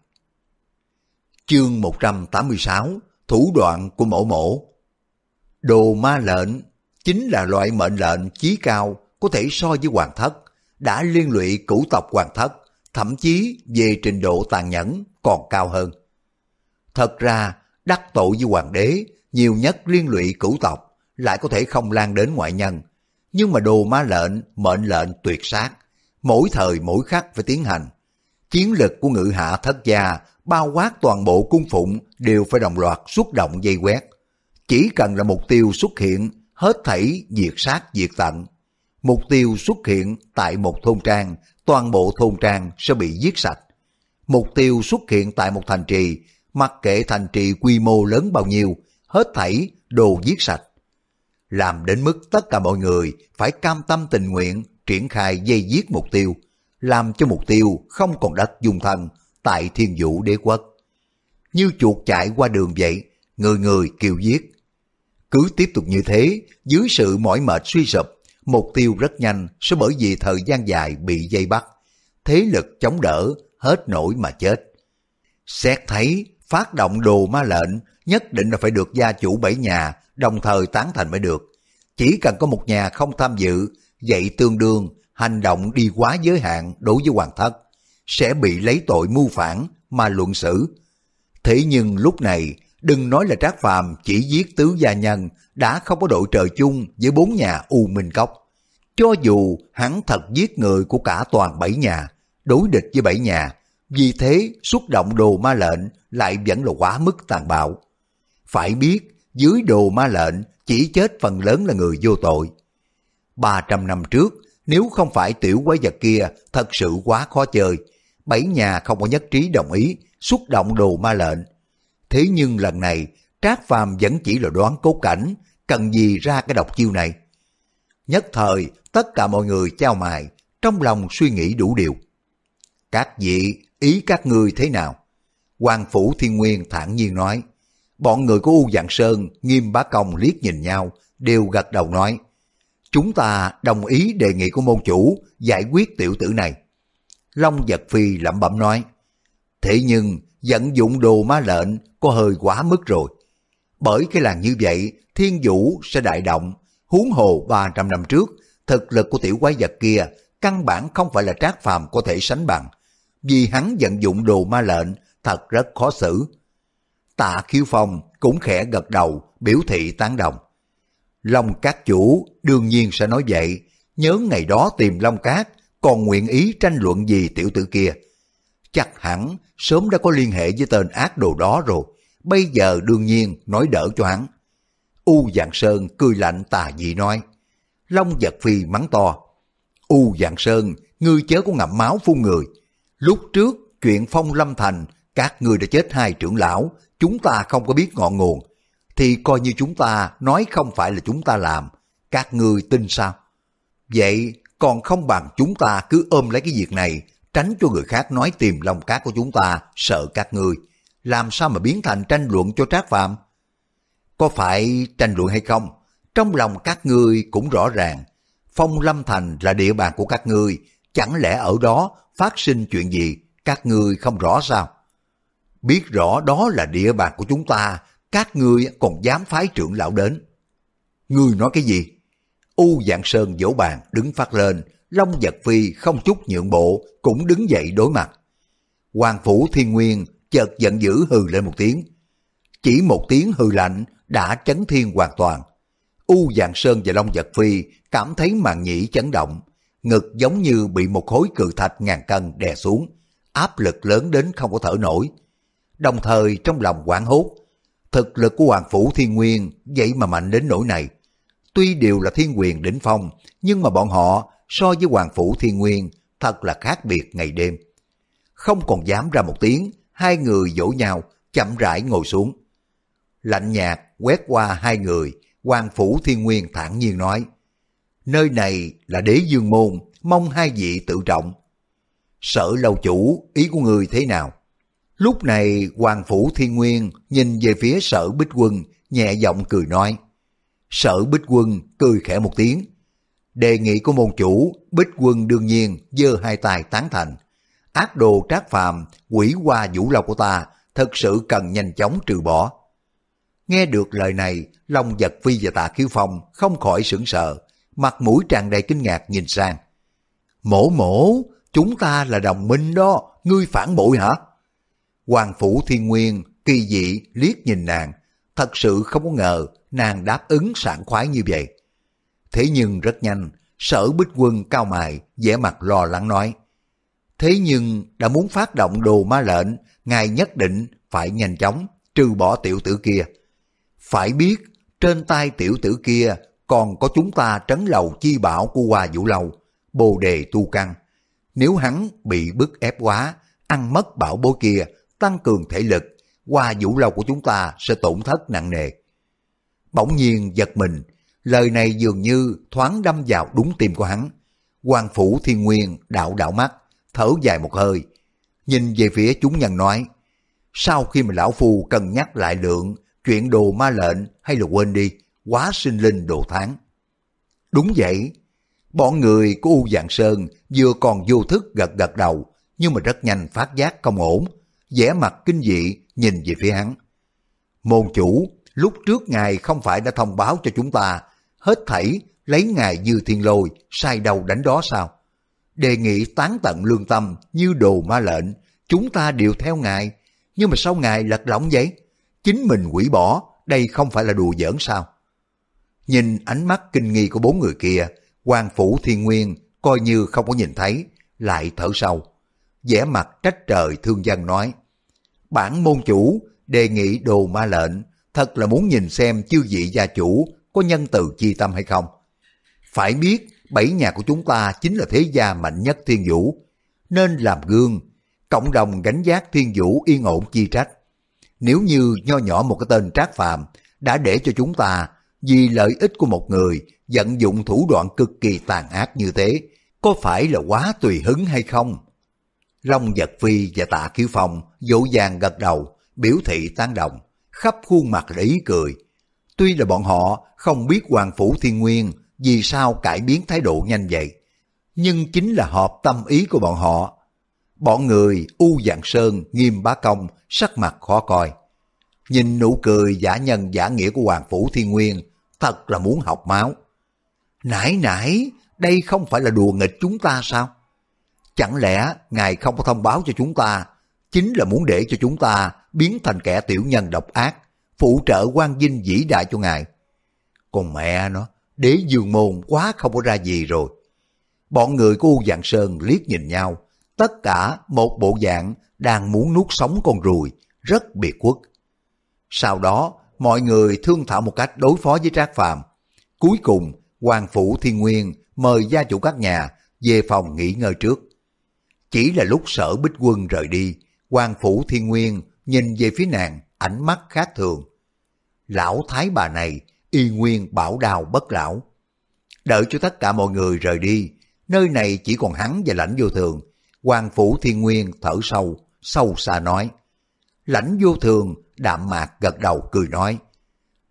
Chương một trăm tám mươi sáu, thủ đoạn của mổ mổ. Đồ ma lệnh chính là loại mệnh lệnh chí cao có thể so với hoàng thất, đã liên lụy cửu tộc hoàng thất, thậm chí về trình độ tàn nhẫn còn cao hơn. Thật ra, đắc tội với hoàng đế, nhiều nhất liên lụy cửu tộc, lại có thể không lan đến ngoại nhân. Nhưng mà đồ ma lệnh, mệnh lệnh tuyệt sát, mỗi thời mỗi khắc phải tiến hành. Chiến lực của ngự hạ thất gia, bao quát toàn bộ cung phụng đều phải đồng loạt xuất động dây quét. Chỉ cần là mục tiêu xuất hiện, hết thảy diệt sát diệt tận. Mục tiêu xuất hiện tại một thôn trang, toàn bộ thôn trang sẽ bị giết sạch. Mục tiêu xuất hiện tại một thành trì, mặc kệ thành trì quy mô lớn bao nhiêu, hết thảy đồ giết sạch. Làm đến mức tất cả mọi người phải cam tâm tình nguyện triển khai dây giết mục tiêu, làm cho mục tiêu không còn đất dung thân tại Thiên Vũ Đế Quốc. Như chuột chạy qua đường vậy, người người kêu giết. Cứ tiếp tục như thế, dưới sự mỏi mệt suy sụp, mục tiêu rất nhanh sẽ bởi vì thời gian dài bị dây bắt, thế lực chống đỡ, hết nổi mà chết. Xét thấy, phát động đồ ma lệnh nhất định là phải được gia chủ bảy nhà đồng thời tán thành mới được. Chỉ cần có một nhà không tham dự, vậy tương đương hành động đi quá giới hạn đối với hoàng thất, sẽ bị lấy tội mưu phản mà luận xử. Thế nhưng lúc này, đừng nói là Trác Phàm chỉ giết tứ gia nhân, đã không có đội trời chung với bốn nhà U Minh Cốc. Cho dù hắn thật giết người của cả toàn bảy nhà, đối địch với bảy nhà, vì thế xuất động đồ ma lệnh lại vẫn là quá mức tàn bạo. Phải biết, dưới đồ ma lệnh chỉ chết phần lớn là người vô tội. Ba trăm năm trước, nếu không phải tiểu quái vật kia thật sự quá khó chơi, bảy nhà không có nhất trí đồng ý xuất động đồ ma lệnh. Thế nhưng lần này, Trác Phàm vẫn chỉ là đoán cốt cảnh, cần gì ra cái độc chiêu này. Nhất thời, tất cả mọi người chao mày, trong lòng suy nghĩ đủ điều. Các vị, ý các ngươi thế nào? Hoàng Phủ Thiên Nguyên thản nhiên nói. Bọn người của U Dạng Sơn, Nghiêm Bá Công liếc nhìn nhau, đều gật đầu nói. Chúng ta đồng ý đề nghị của môn chủ giải quyết tiểu tử này. Long Vật Phi lẩm bẩm nói. Thế nhưng, vận dụng đồ ma lệnh có hơi quá mức rồi. Bởi cái làng như vậy, Thiên Vũ sẽ đại động. Huống hồ ba trăm năm trước, thực lực của tiểu quái vật kia căn bản không phải là Trác Phàm có thể sánh bằng. Vì hắn vận dụng đồ ma lệnh thật rất khó xử. Tạ Khiếu Phong cũng khẽ gật đầu biểu thị tán đồng. Long Cát chủ đương nhiên sẽ nói vậy, nhớ ngày đó tìm Long Cát còn nguyện ý tranh luận gì tiểu tử kia. Chắc hẳn sớm đã có liên hệ với tên ác đồ đó rồi, bây giờ đương nhiên nói đỡ cho hắn. U Dạng Sơn cười lạnh tà dị nói. Long Vật Phi mắng to. U Dạng Sơn, ngươi chớ có ngậm máu phun người. Lúc trước chuyện Phong Lâm Thành, các ngươi đã chết hai trưởng lão, chúng ta không có biết ngọn nguồn. Thì coi như chúng ta nói không phải là chúng ta làm, các ngươi tin sao? Vậy còn không bằng chúng ta cứ ôm lấy cái việc này, tránh cho người khác nói tìm Long Cát của chúng ta, sợ các ngươi. Làm sao mà biến thành tranh luận cho Trác Phàm? Có phải tranh luận hay không? Trong lòng các ngươi cũng rõ ràng, Phong Lâm Thành là địa bàn của các ngươi, chẳng lẽ ở đó phát sinh chuyện gì các ngươi không rõ sao? Biết rõ đó là địa bàn của chúng ta, các ngươi còn dám phái trưởng lão đến. Ngươi nói cái gì? U Dạng Sơn vỗ bàn đứng phát lên, Long Vật Phi không chút nhượng bộ cũng đứng dậy đối mặt. Hoàng Phủ Thiên Nguyên chợt giận dữ hừ lên một tiếng. Chỉ một tiếng hừ lạnh đã chấn thiên hoàn toàn. U Dạng Sơn và Long Vật Phi cảm thấy màng nhĩ chấn động, ngực giống như bị một khối cự thạch ngàn cân đè xuống, áp lực lớn đến không có thở nổi. Đồng thời trong lòng hoảng hốt, thực lực của Hoàng Phủ Thiên Nguyên vậy mà mạnh đến nỗi này. Tuy đều là thiên quyền đỉnh phong, nhưng mà bọn họ so với Hoàng Phủ Thiên Nguyên thật là khác biệt ngày đêm. Không còn dám ra một tiếng, hai người vỗ nhau, chậm rãi ngồi xuống. Lạnh nhạt quét qua hai người, Hoàng Phủ Thiên Nguyên thản nhiên nói, nơi này là Đế Dương Môn, mong hai vị tự trọng. Sở lâu chủ, ý của người thế nào? Lúc này Hoàng Phủ Thiên Nguyên nhìn về phía Sở Bích Quân, nhẹ giọng cười nói. Sở Bích Quân cười khẽ một tiếng. Đề nghị của môn chủ, Bích Quân đương nhiên giơ hai tay tán thành. Ác đồ Trác Phàm, quỷ hoa vũ lâu của ta, thật sự cần nhanh chóng trừ bỏ. Nghe được lời này, Long Vật Phi và Tạ Khiếu Phong không khỏi sửng sờ, mặt mũi tràn đầy kinh ngạc nhìn sang. Mổ mổ, chúng ta là đồng minh đó, ngươi phản bội hả? Hoàng Phủ Thiên Nguyên kỳ dị liếc nhìn nàng, thật sự không có ngờ nàng đáp ứng sảng khoái như vậy. Thế nhưng rất nhanh, Sở Bích Quân cao mày, vẻ mặt lo lắng nói. Thế nhưng đã muốn phát động đồ ma lệnh, ngài nhất định phải nhanh chóng trừ bỏ tiểu tử kia. Phải biết, trên tay tiểu tử kia còn có chúng ta trấn lầu chi bảo của Hoa Vũ Lâu, Bồ Đề Tu Căn. Nếu hắn bị bức ép quá, ăn mất bảo bối kia, tăng cường thể lực, Hoa Vũ Lâu của chúng ta sẽ tổn thất nặng nề. Bỗng nhiên giật mình, lời này dường như thoáng đâm vào đúng tim của hắn. Hoàng Phủ Thiên Nguyên đảo đảo mắt, thở dài một hơi, nhìn về phía chúng nhân nói, sau khi mà lão phu cân nhắc lại lượng, chuyện đồ ma lệnh hay là quên đi, quá sinh linh đồ tháng. Đúng vậy, bọn người của U Dạng Sơn vừa còn vô thức gật gật đầu, nhưng mà rất nhanh phát giác không ổn, vẻ mặt kinh dị nhìn về phía hắn. Môn chủ, lúc trước ngài không phải đã thông báo cho chúng ta, hết thảy lấy ngài Dư Thiên Lôi sai đầu đánh đó sao? Đề nghị tán tận lương tâm như đồ ma lệnh, chúng ta đều theo ngài, nhưng mà sao ngài lật lỏng vậy? Chính mình hủy bỏ, đây không phải là đùa giỡn sao? Nhìn ánh mắt kinh nghi của bốn người kia, Hoàng Phủ Thiên Nguyên coi như không có nhìn thấy, lại thở sâu, vẻ mặt trách trời thương dân nói, bản môn chủ đề nghị đồ ma lệnh, thật là muốn nhìn xem chư vị gia chủ có nhân từ chi tâm hay không. Phải biết, bảy nhà của chúng ta chính là thế gia mạnh nhất thiên vũ, nên làm gương, cộng đồng gánh vác thiên vũ yên ổn chi trách. Nếu như nho nhỏ một cái tên Trác Phàm đã để cho chúng ta vì lợi ích của một người vận dụng thủ đoạn cực kỳ tàn ác như thế, có phải là quá tùy hứng hay không? Long Vật Phi và Tạ Khiếu Phong dỗ dàng gật đầu, biểu thị tán đồng, khắp khuôn mặt là ý cười. Tuy là bọn họ không biết Hoàng Phủ Thiên Nguyên vì sao cải biến thái độ nhanh vậy, nhưng chính là hợp tâm ý của bọn họ. Bọn người U Dạng Sơn Nghiêm Bá Công sắc mặt khó coi. Nhìn nụ cười giả nhân giả nghĩa của Hoàng Phủ Thiên Nguyên, thật là muốn học máu. Nãy nãy, đây không phải là đùa nghịch chúng ta sao? Chẳng lẽ ngài không có thông báo cho chúng ta, chính là muốn để cho chúng ta biến thành kẻ tiểu nhân độc ác, phụ trợ quan vinh vĩ đại cho ngài? Còn mẹ nó, Đế Dương Môn quá không có ra gì rồi. Bọn người của U Dạng Sơn liếc nhìn nhau, tất cả một bộ dạng đang muốn nuốt sống con ruồi, rất biệt khuất. Sau đó, mọi người thương thảo một cách đối phó với Trác Phàm. Cuối cùng, Hoàng Phủ Thiên Nguyên mời gia chủ các nhà về phòng nghỉ ngơi trước. Chỉ là lúc Sở Bích Quân rời đi, Hoàng Phủ Thiên Nguyên nhìn về phía nàng, ánh mắt khác thường. Lão thái bà này, y nguyên bảo đào bất lão. Đợi cho tất cả mọi người rời đi, nơi này chỉ còn hắn và Lãnh Vô Thường. Hoàng Phủ Thiên Nguyên thở sâu, sâu xa nói. Lãnh Vô Thường đạm mạc gật đầu cười nói.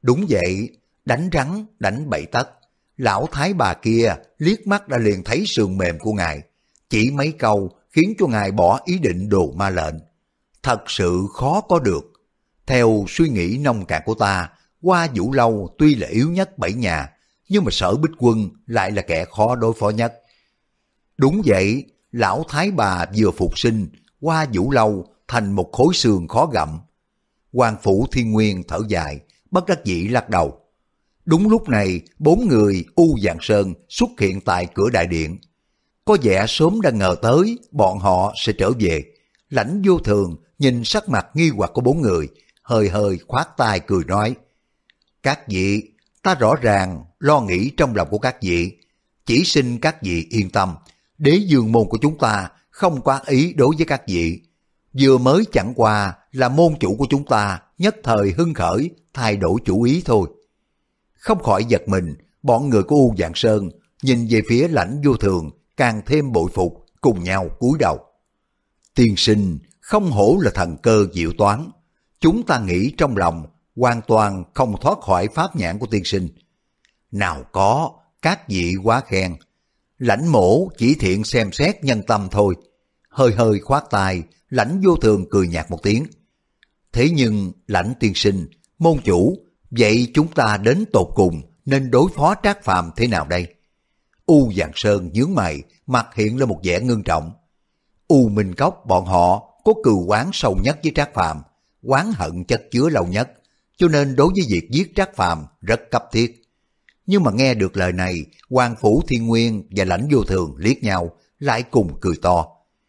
Đúng vậy, đánh rắn, đánh bậy tất. Lão thái bà kia liếc mắt đã liền thấy sườn mềm của ngài. Chỉ mấy câu khiến cho ngài bỏ ý định đồ ma lệnh. Thật sự khó có được. Theo suy nghĩ nông cạn của ta, Hoa Vũ Lâu tuy là yếu nhất bảy nhà, nhưng mà Sở Bích Quân lại là kẻ khó đối phó nhất. Đúng vậy, lão thái bà vừa phục sinh, Hoa Vũ Lâu thành một khối xương khó gặm. Hoàng Phủ Thiên Nguyên thở dài, bất đắc dĩ lắc đầu. Đúng lúc này, bốn người U Dạng Sơn xuất hiện tại cửa đại điện. Có vẻ sớm đã ngờ tới bọn họ sẽ trở về. Lãnh Vô Thường nhìn sắc mặt nghi hoặc của bốn người, hơi hơi khoát tay cười nói. Các vị, ta rõ ràng lo nghĩ trong lòng của các vị. Chỉ xin các vị yên tâm, Đế Dương môn của chúng ta không có ác ý đối với các vị. Vừa mới chẳng qua là môn chủ của chúng ta nhất thời hưng khởi thay đổi chủ ý thôi. Không khỏi giật mình, bọn người của U Dạng Sơn nhìn về phía Lãnh Vô Thường càng thêm bội phục, cùng nhau cúi đầu. Tiên sinh không hổ là thần cơ diệu toán, chúng ta nghĩ trong lòng hoàn toàn không thoát khỏi pháp nhãn của tiên sinh. Nào có, các vị quá khen. Lãnh mổ chỉ thiện xem xét nhân tâm thôi. Hơi hơi khoát tay, Lãnh Vô Thường cười nhạt một tiếng. Thế nhưng Lãnh tiên sinh, môn chủ, vậy chúng ta đến tột cùng nên đối phó Trác Phàm thế nào đây? U Dạng Sơn nhướng mày, mặt hiện lên một vẻ ngưng trọng. U Minh Cốc bọn họ có cừu oán sâu nhất với Trác Phàm, oán hận chất chứa lâu nhất, cho nên đối với việc giết Trác Phàm rất cấp thiết. Nhưng mà nghe được lời này, Hoàng Phủ Thiên Nguyên và Lãnh Vô Thường liếc nhau, lại cùng cười to.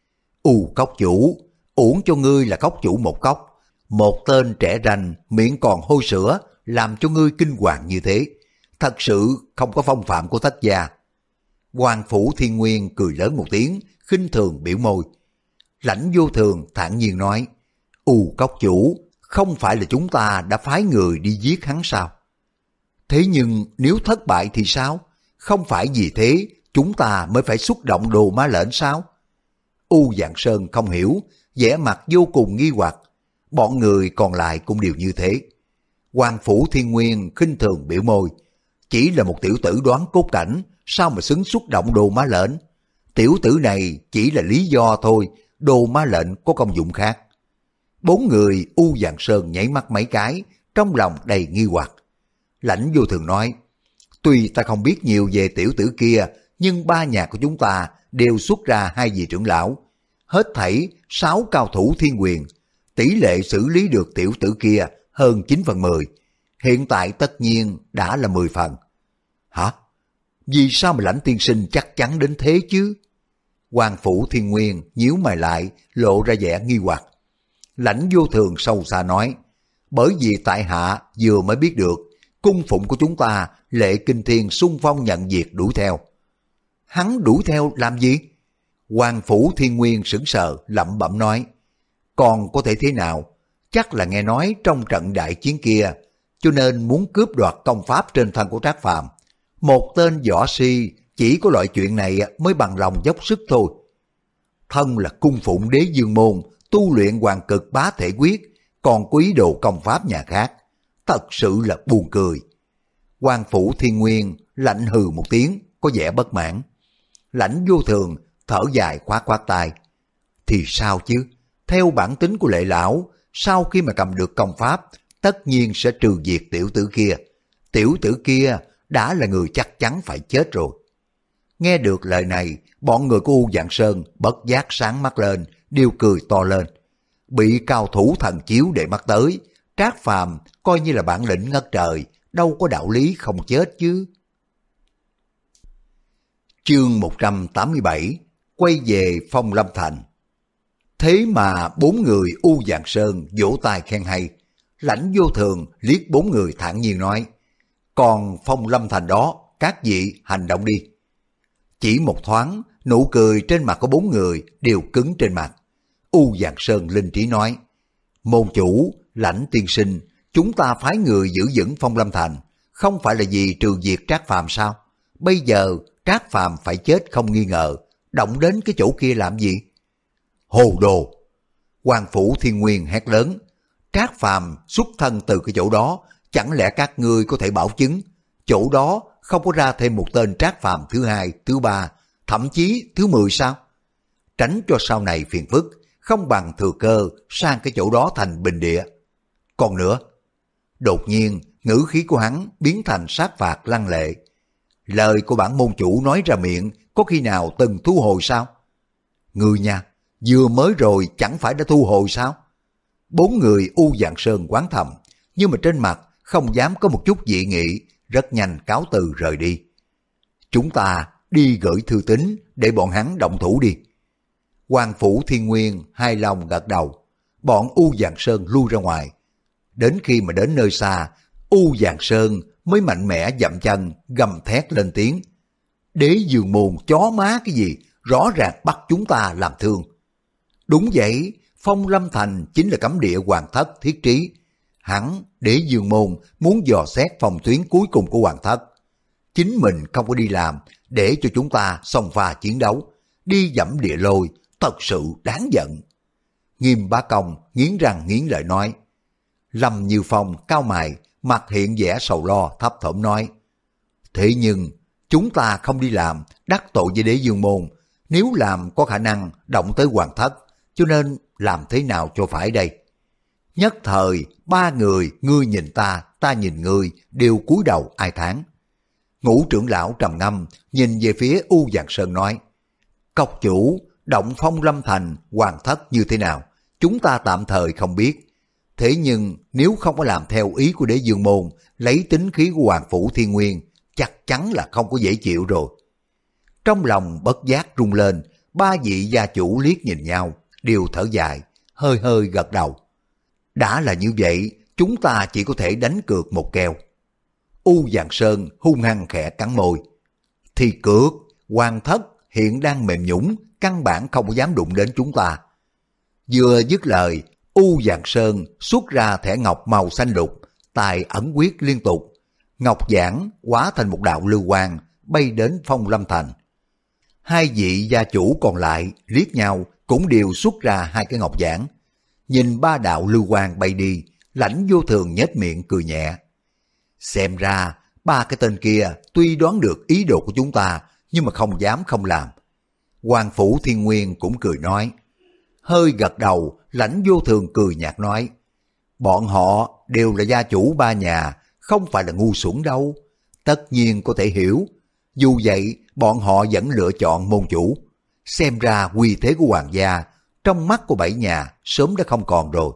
U Cốc chủ, uổng cho ngươi là cốc chủ một cốc, một tên trẻ ranh miệng còn hôi sữa, làm cho ngươi kinh hoàng như thế, thật sự không có phong phạm của Thất gia. Hoàng Phủ Thiên Nguyên cười lớn một tiếng, khinh thường biểu môi. Lãnh Vô Thường thản nhiên nói, U Cốc chủ, không phải là chúng ta đã phái người đi giết hắn sao? Thế nhưng nếu thất bại thì sao? Không phải vì thế chúng ta mới phải xúc động đồ ma lệnh sao? U Dạng Sơn không hiểu, vẻ mặt vô cùng nghi hoặc. Bọn người còn lại cũng đều như thế. Hoàng Phủ Thiên Nguyên khinh thường biểu môi. Chỉ là một tiểu tử đoán cốt cảnh, sao mà xứng xúc động đồ ma lệnh? Tiểu tử này chỉ là lý do thôi, đồ ma lệnh có công dụng khác. Bốn người U Dạng Sơn nháy mắt mấy cái, trong lòng đầy nghi hoặc. Lãnh Vô Thường nói, tuy ta không biết nhiều về tiểu tử kia, nhưng ba nhà của chúng ta đều xuất ra hai vị trưởng lão. Hết thảy sáu cao thủ thiên quyền, tỷ lệ xử lý được tiểu tử kia hơn chín phần mười. Hiện tại tất nhiên đã là mười phần. Hả? Vì sao mà Lãnh tiên sinh chắc chắn đến thế chứ? Hoàng Phủ Thiên Nguyên nhíu mày lại, lộ ra vẻ nghi hoặc. Lãnh Vô Thường sâu xa nói, bởi vì tại hạ vừa mới biết được, cung phụng của chúng ta Lệ Kinh Thiên xung phong nhận việc đuổi theo. Hắn đuổi theo làm gì? Hoàng Phủ Thiên Nguyên sững sờ lẩm bẩm nói, còn có thể thế nào? Chắc là nghe nói trong trận đại chiến kia, cho nên muốn cướp đoạt công pháp trên thân của Trác Phàm. Một tên võ si chỉ có loại chuyện này mới bằng lòng dốc sức thôi. Thân là cung phụng Đế Dương môn, tu luyện hoàng cực bá thể quyết, còn quý đồ công pháp nhà khác, thật sự là buồn cười. Hoàng Phủ Thiên Nguyên lạnh hừ một tiếng, có vẻ bất mãn. Lãnh Vô Thường thở dài khoát khoát tay. Thì sao chứ? Theo bản tính của Lệ lão, sau khi mà cầm được công pháp, tất nhiên sẽ trừ diệt tiểu tử kia. Tiểu tử kia đã là người chắc chắn phải chết rồi. Nghe được lời này, bọn người của U Dạng Sơn bất giác sáng mắt lên, đều cười to lên. Bị cao thủ thần chiếu để mắt tới, Trác Phàm coi như là bản lĩnh ngất trời, đâu có đạo lý không chết chứ. Chương một trăm tám mươi bảy, quay về Phong Lâm Thành. Thế mà bốn người U Dạng Sơn vỗ tay khen hay. Lãnh Vô Thường liếc bốn người thản nhiên nói, còn Phong Lâm Thành đó, các vị hành động đi. Chỉ một thoáng, nụ cười trên mặt của bốn người đều cứng trên mặt. U Dạng Sơn linh trí nói, môn chủ, Lãnh tiên sinh, chúng ta phái người giữ vững Phong Lâm Thành, không phải là vì trừ diệt Trác Phàm sao? Bây giờ Trác Phàm phải chết không nghi ngờ, động đến cái chỗ kia làm gì? Hồ đồ! Hoàng Phủ Thiên Nguyên hét lớn, Trác Phàm xuất thân từ cái chỗ đó, Chẳng lẽ các ngươi có thể bảo chứng chỗ đó không có ra thêm một tên Trác Phàm thứ hai, thứ ba, thậm chí thứ mười sao? Tránh cho sau này phiền phức, không bằng thừa cơ sang cái chỗ đó thành bình địa. Còn nữa, đột nhiên ngữ khí của hắn biến thành sát phạt lăng lệ. Lời của bản môn chủ nói ra miệng có khi nào từng thu hồi sao? Người nha, vừa mới rồi chẳng phải đã thu hồi sao? Bốn người U Dạng Sơn quán thầm, nhưng mà trên mặt không dám có một chút dị nghị, rất nhanh cáo từ rời đi. Chúng ta đi gửi thư tín để bọn hắn động thủ đi. Hoàng Phủ Thiên Nguyên hài lòng gật đầu, bọn U Dạng Sơn lui ra ngoài. Đến khi mà đến nơi xa, U Dạng Sơn mới mạnh mẽ dậm chân, gầm thét lên tiếng. Đế Dương Môn chó má cái gì, rõ ràng bắt chúng ta làm thương. Đúng vậy, Phong Lâm Thành chính là cấm địa hoàng thất thiết trí. Hắn, Đế Dương Môn muốn dò xét phòng tuyến cuối cùng của hoàng thất. Chính mình không có đi làm, để cho chúng ta xông pha chiến đấu, đi dẫm địa lôi, thật sự đáng giận. Nghiêm Bá Công nghiến răng nghiến lợi nói. Lâm Như Phong cao mày, mặt hiện vẻ sầu lo, thấp thỏm nói. Thế nhưng, chúng ta không đi làm, đắc tội với Đế Dương Môn, nếu làm có khả năng động tới hoàng thất, cho nên làm thế nào cho phải đây? Nhất thời, ba người, ngươi nhìn ta, ta nhìn ngươi, đều cúi đầu ai thán. Ngũ trưởng lão trầm ngâm, nhìn về phía U Dạng Sơn nói. Cốc chủ, động Phong Lâm Thành, hoàng thất như thế nào? Chúng ta tạm thời không biết. Thế nhưng nếu không có làm theo ý của Đế Dương Môn, lấy tính khí của Hoàng Phủ Thiên Nguyên, chắc chắn là không có dễ chịu rồi. Trong lòng bất giác rung lên, ba vị gia chủ liếc nhìn nhau, đều thở dài, hơi hơi gật đầu. Đã là như vậy, chúng ta chỉ có thể đánh cược một kèo. U Dạng Sơn hung hăng khẽ cắn môi. Thì cược, hoàng thất hiện đang mềm nhũn, căn bản không dám đụng đến chúng ta. Vừa dứt lời, U Dạng Sơn xuất ra thẻ ngọc màu xanh lục, tài ẩn quyết liên tục. Ngọc giản hóa thành một đạo lưu quang, bay đến Phong Lâm Thành. Hai vị gia chủ còn lại liếc nhau cũng đều xuất ra hai cái ngọc giản. Nhìn ba đạo lưu quang bay đi, Lãnh Vô Thường nhếch miệng cười nhẹ. Xem ra ba cái tên kia tuy đoán được ý đồ của chúng ta, nhưng mà không dám không làm. Hoàng Phủ Thiên Nguyên cũng cười nói. Hơi gật đầu, Lãnh Vô Thường cười nhạt nói. Bọn họ đều là gia chủ ba nhà, không phải là ngu xuẩn đâu. Tất nhiên có thể hiểu. Dù vậy, bọn họ vẫn lựa chọn môn chủ. Xem ra uy thế của hoàng gia, trong mắt của bảy nhà sớm đã không còn rồi.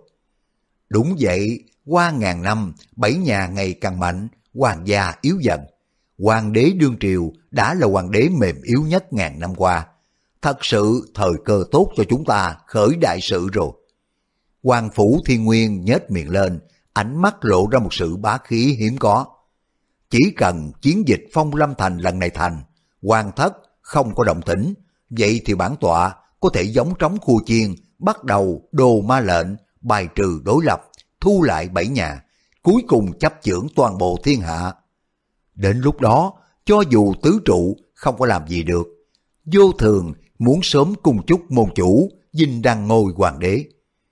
Đúng vậy, qua ngàn năm, bảy nhà ngày càng mạnh, hoàng gia yếu dần. Hoàng đế đương triều đã là hoàng đế mềm yếu nhất ngàn năm qua. Thật sự thời cơ tốt cho chúng ta khởi đại sự rồi. Hoàng Phủ Thiên Nguyên nhếch miệng lên, ánh mắt lộ ra một sự bá khí hiếm có. Chỉ cần chiến dịch Phong Lâm Thành lần này thành, hoàng thất không có động tĩnh, vậy thì bản tọa có thể giống trống khu chiên, bắt đầu đồ ma lệnh, bài trừ đối lập, thu lại bảy nhà, cuối cùng chấp chưởng toàn bộ thiên hạ. Đến lúc đó, cho dù tứ trụ không có làm gì được, Vô Thường muốn sớm cung chúc môn chủ dinh đăng ngôi hoàng đế.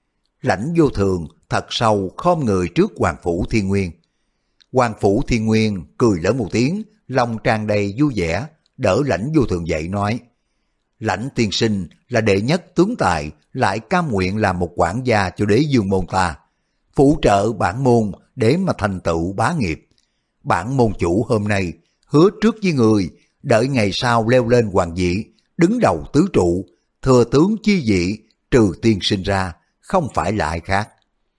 Lãnh Vô Thường thật sâu khom người trước Hoàng Phủ Thiên Nguyên. Hoàng Phủ Thiên Nguyên cười lớn một tiếng, lòng tràn đầy vui vẻ, đỡ Lãnh Vô Thường dậy nói. Lãnh tiên sinh là đệ nhất tướng tài, lại cam nguyện làm một quản gia cho Đế Dương Môn ta, phụ trợ bản môn để mà thành tựu bá nghiệp. Bản môn chủ hôm nay hứa trước với người, đợi ngày sau leo lên hoàng vị, đứng đầu tứ trụ, thừa tướng chi vị, trừ tiên sinh ra, không phải là ai khác.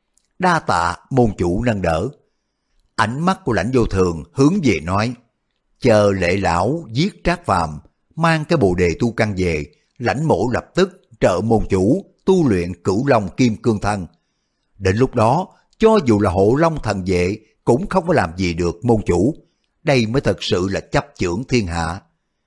Đa tạ môn chủ nâng đỡ. Ánh mắt của Lãnh Vô Thường hướng về nói, chờ Lệ lão giết Trác Phàm, mang cái bồ đề tu căn về, Lãnh mổ lập tức trợ môn chủ tu luyện Cửu Long Kim Cương Thân. Đến lúc đó, cho dù là Hộ Long thần vệ cũng không có làm gì được môn chủ. Đây mới thật sự là chấp chưởng thiên hạ.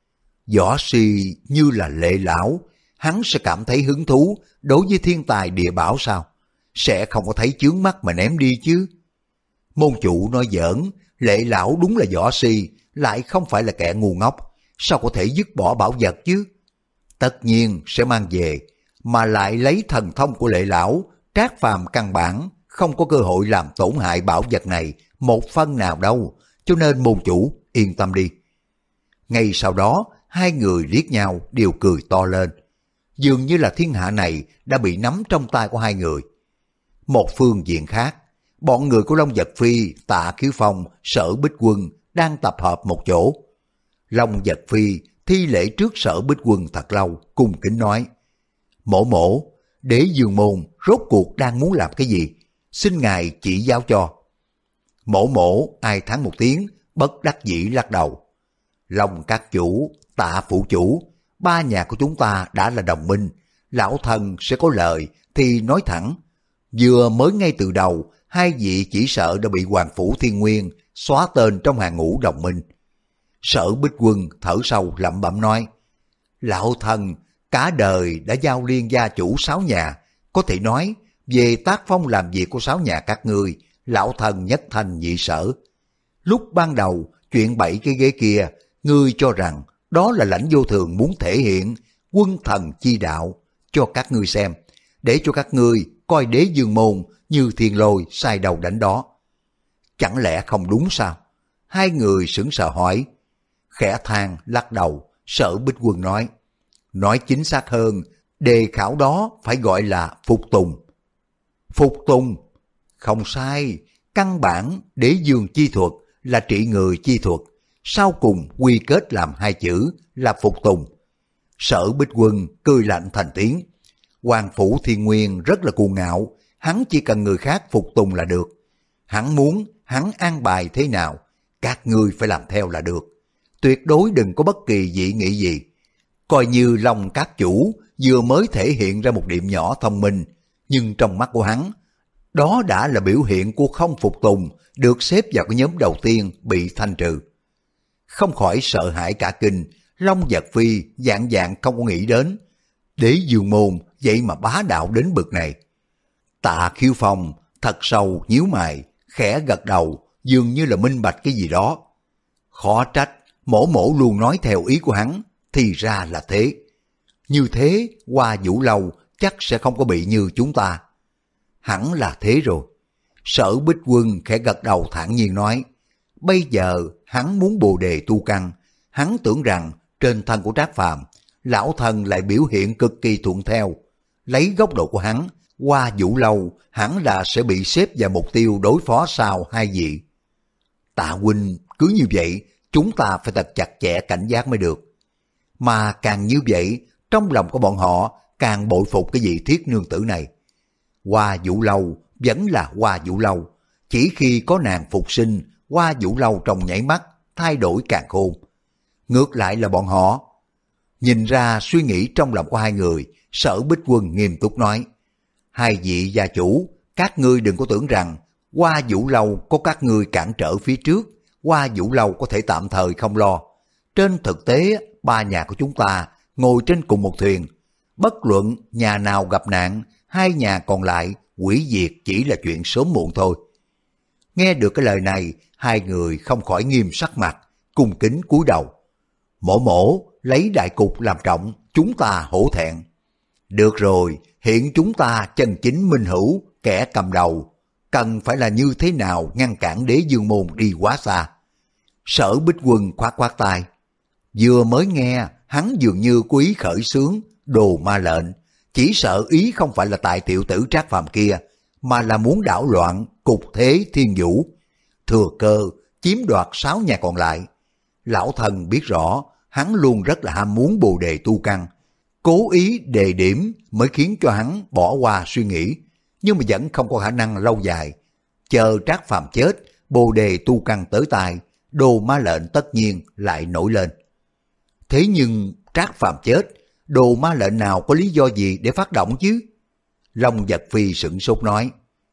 Võ si như là Lệ lão, hắn sẽ cảm thấy hứng thú đối với thiên tài địa bảo sao? Sẽ không có thấy chướng mắt mà ném đi chứ. Môn chủ nói giỡn, Lệ lão đúng là võ si, lại không phải là kẻ ngu ngốc, sao có thể dứt bỏ bảo vật chứ? Tất nhiên sẽ mang về, mà lại lấy thần thông của Lệ lão, Trác Phàm căn bản không có cơ hội làm tổn hại bảo vật này một phân nào đâu, cho nên môn chủ yên tâm đi. Ngay sau đó, hai người liếc nhau đều cười to lên. Dường như là thiên hạ này đã bị nắm trong tay của hai người. Một phương diện khác, bọn người của Long Vật Phi, Tạ Khiếu Phong, Sở Bích Quân đang tập hợp một chỗ. Long Vật Phi thi lễ trước Sở Bích Quân thật lâu, cung kính nói: Mỗ mỗ, Đế Dương môn rốt cuộc đang muốn làm cái gì? Xin ngài chỉ giáo cho. Mỗ mỗ ai thắng một tiếng, bất đắc dĩ lắc đầu. Long các chủ, Tạ phụ chủ, ba nhà của chúng ta đã là đồng minh, lão thần sẽ có lời thì nói thẳng. Vừa mới ngay từ đầu, hai vị chỉ sợ đã bị Hoàng Phủ Thiên Nguyên xóa tên trong hàng ngũ đồng minh. Sở Bích Quân thở sâu lẩm bẩm nói: Lão thần cả đời đã giao liên gia chủ sáu nhà, có thể nói về tác phong làm việc của sáu nhà các ngươi, lão thần nhất thanh nhị sở. Lúc ban đầu chuyện bảy cái ghế kia, ngươi cho rằng đó là Lãnh Vô Thường muốn thể hiện quân thần chi đạo cho các ngươi xem, để cho các ngươi coi Đế Dương môn như thiên lôi sai đầu đánh đó. Chẳng lẽ không đúng sao? Hai người sững sờ hỏi. Khẽ than lắc đầu, Sở Bích Quân nói: Nói chính xác hơn, đề khảo đó phải gọi là phục tùng. Phục tùng? Không sai, căn bản Đế Dương chi thuật là trị người chi thuật, sau cùng quy kết làm hai chữ là phục tùng. Sở Bích Quân cười lạnh thành tiếng. Hoàng Phủ Thiên Nguyên rất là cuồng ngạo, hắn chỉ cần người khác phục tùng là được. Hắn muốn, hắn an bài thế nào, các ngươi phải làm theo là được. Tuyệt đối đừng có bất kỳ dị nghị gì. Coi như Long các chủ vừa mới thể hiện ra một điểm nhỏ thông minh, nhưng trong mắt của hắn, đó đã là biểu hiện của không phục tùng, được xếp vào cái nhóm đầu tiên bị thanh trừ. Không khỏi sợ hãi cả kinh, Long Vật Phi dạng dạng không có nghĩ đến. Đế Dương môn vậy mà bá đạo đến bực này. Tạ Khiếu Phong thật sâu nhíu mày, khẽ gật đầu, dường như là minh bạch cái gì đó. Khó trách, mổ mổ luôn nói theo ý của hắn, thì ra là thế. Như thế, Hoa Vũ Lâu chắc sẽ không có bị như chúng ta. Hẳn là thế rồi. Sở Bích Quân khẽ gật đầu thản nhiên nói, bây giờ hắn muốn bồ đề tu căn, hắn tưởng rằng trên thân của Trác Phàm, lão thần lại biểu hiện cực kỳ thuận theo. Lấy góc độ của hắn, Hoa Vũ Lâu hẳn là sẽ bị xếp vào mục tiêu đối phó sau hai vị. Tạ huynh, cứ như vậy, chúng ta phải thật chặt chẽ cảnh giác mới được. Mà càng như vậy, trong lòng của bọn họ càng bội phục cái vị Thiết nương tử này. Hoa Vũ Lâu vẫn là Hoa Vũ Lâu, chỉ khi có nàng phục sinh, Hoa Vũ Lâu trong nhảy mắt thay đổi càng khôn. Ngược lại là bọn họ. Nhìn ra suy nghĩ trong lòng của hai người, Sở Bích Quân nghiêm túc nói, hai vị gia chủ, các ngươi đừng có tưởng rằng Hoa Vũ Lâu có các ngươi cản trở phía trước, Hoa Vũ Lâu có thể tạm thời không lo. Trên thực tế, ba nhà của chúng ta ngồi trên cùng một thuyền. Bất luận nhà nào gặp nạn, hai nhà còn lại hủy diệt chỉ là chuyện sớm muộn thôi. Nghe được cái lời này, hai người không khỏi nghiêm sắc mặt, cung kính cúi đầu. Mổ mổ, lấy đại cục làm trọng, chúng ta hổ thẹn. Được rồi, hiện chúng ta chân chính minh hữu, kẻ cầm đầu, cần phải là như thế nào ngăn cản Đế Dương môn đi quá xa. Sở Bích Quân khoát khoát tay. Vừa mới nghe, hắn dường như có ý khởi xướng, đồ ma lệnh, chỉ sợ ý không phải là tại tiểu tử Trác Phàm kia, mà là muốn đảo loạn cục thế thiên vũ, thừa cơ chiếm đoạt sáu nhà còn lại. Lão thần biết rõ, hắn luôn rất là ham muốn bồ đề tu căn, cố ý đề điểm mới khiến cho hắn bỏ qua suy nghĩ, nhưng mà vẫn không có khả năng lâu dài. Chờ Trác Phàm chết, bồ đề tu căn tới tay, đồ ma lệnh tất nhiên lại nổi lên. Thế nhưng Trác Phàm chết, đồ ma lệnh nào có lý do gì để phát động chứ? Long Vật Phi sửng sốt nói,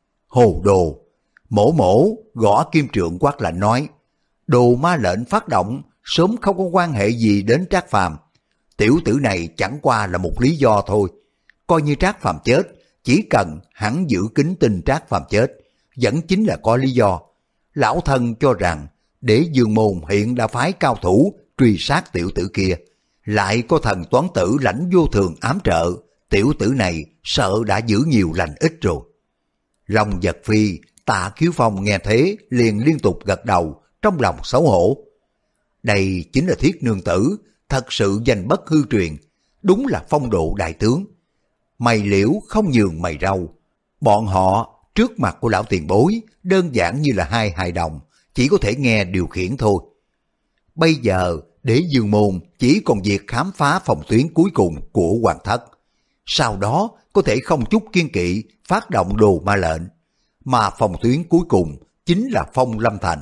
hồ đồ. Mổ mổ gõ kim trượng quát lạnh nói, đồ ma lệnh phát động sớm không có quan hệ gì đến Trác Phàm. Tiểu tử này chẳng qua là một lý do thôi. Coi như Trác Phàm chết, chỉ cần hắn giữ kính tin Trác Phàm chết, vẫn chính là có lý do. Lão thân cho rằng Đế Dương môn hiện đã phái cao thủ truy sát tiểu tử kia, lại có thần toán tử Lãnh Vô Thường ám trợ, tiểu tử này sợ đã giữ nhiều lành ít rồi. Long Vật Phi, Tạ Khiếu Phong nghe thế liền liên tục gật đầu, trong lòng xấu hổ. Đây chính là Thiết nương tử, thật sự danh bất hư truyền, đúng là phong độ đại tướng. Mày liễu không nhường mày râu, bọn họ trước mặt của lão tiền bối đơn giản như là hai hài đồng, chỉ có thể nghe điều khiển thôi. Bây giờ Đế Dương môn chỉ còn việc khám phá phòng tuyến cuối cùng của hoàng thất, sau đó có thể không chút kiên kỵ phát động đồ ma lệnh, mà phòng tuyến cuối cùng chính là Phong Lâm Thành.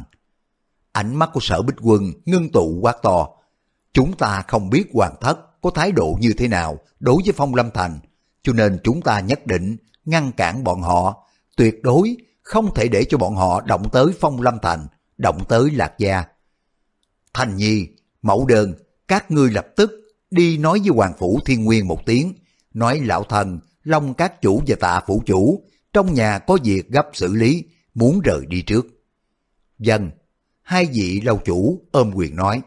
Ánh mắt của Sở Bích Quân ngưng tụ quát to, chúng ta không biết hoàng thất có thái độ như thế nào đối với Phong Lâm Thành, cho nên chúng ta nhất định ngăn cản bọn họ, tuyệt đối không thể để cho bọn họ động tới Phong Lâm Thành, động tới Lạc Gia. Thành Nhi, Mẫu Đơn, các ngươi lập tức đi nói với Hoàng Phủ Thiên Nguyên một tiếng, nói lão thần, Long Các Chủ và Tạ Phủ Chủ trong nhà có việc gấp xử lý, muốn rời đi trước. Dân, hai vị lâu chủ ôm quyền nói.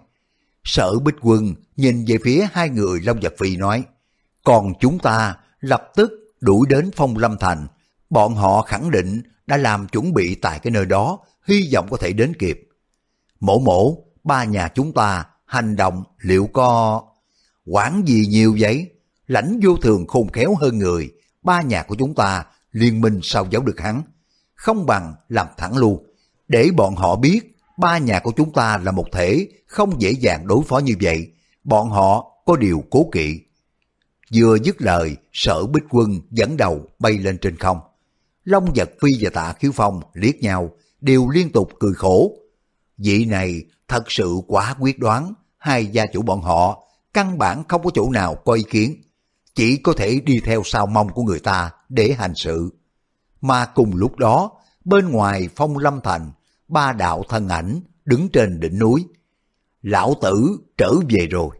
Sở Bích Quân nhìn về phía hai người Long Vật Phi nói, còn chúng ta lập tức đuổi đến Phong Lâm Thành, bọn họ khẳng định đã làm chuẩn bị tại cái nơi đó, hy vọng có thể đến kịp. Mổ mổ, ba nhà chúng ta hành động liệu có... Quản gì nhiều vậy? Lãnh Vô Thường khôn khéo hơn người, ba nhà của chúng ta liên minh sao giấu được hắn? Không bằng làm thẳng luôn, để bọn họ biết ba nhà của chúng ta là một thể, không dễ dàng đối phó như vậy, bọn họ có điều cố kỵ. Vừa dứt lời, Sở Bích Quân dẫn đầu bay lên trên không. Long Vật Phi và Tạ Khiếu Phong liếc nhau, đều liên tục cười khổ. Vị này thật sự quá quyết đoán, hai gia chủ bọn họ căn bản không có chỗ nào có ý kiến, chỉ có thể đi theo sao mong của người ta để hành sự. Mà cùng lúc đó, bên ngoài Phong Lâm Thành, ba đạo thân ảnh đứng trên đỉnh núi. Lão tử trở về rồi.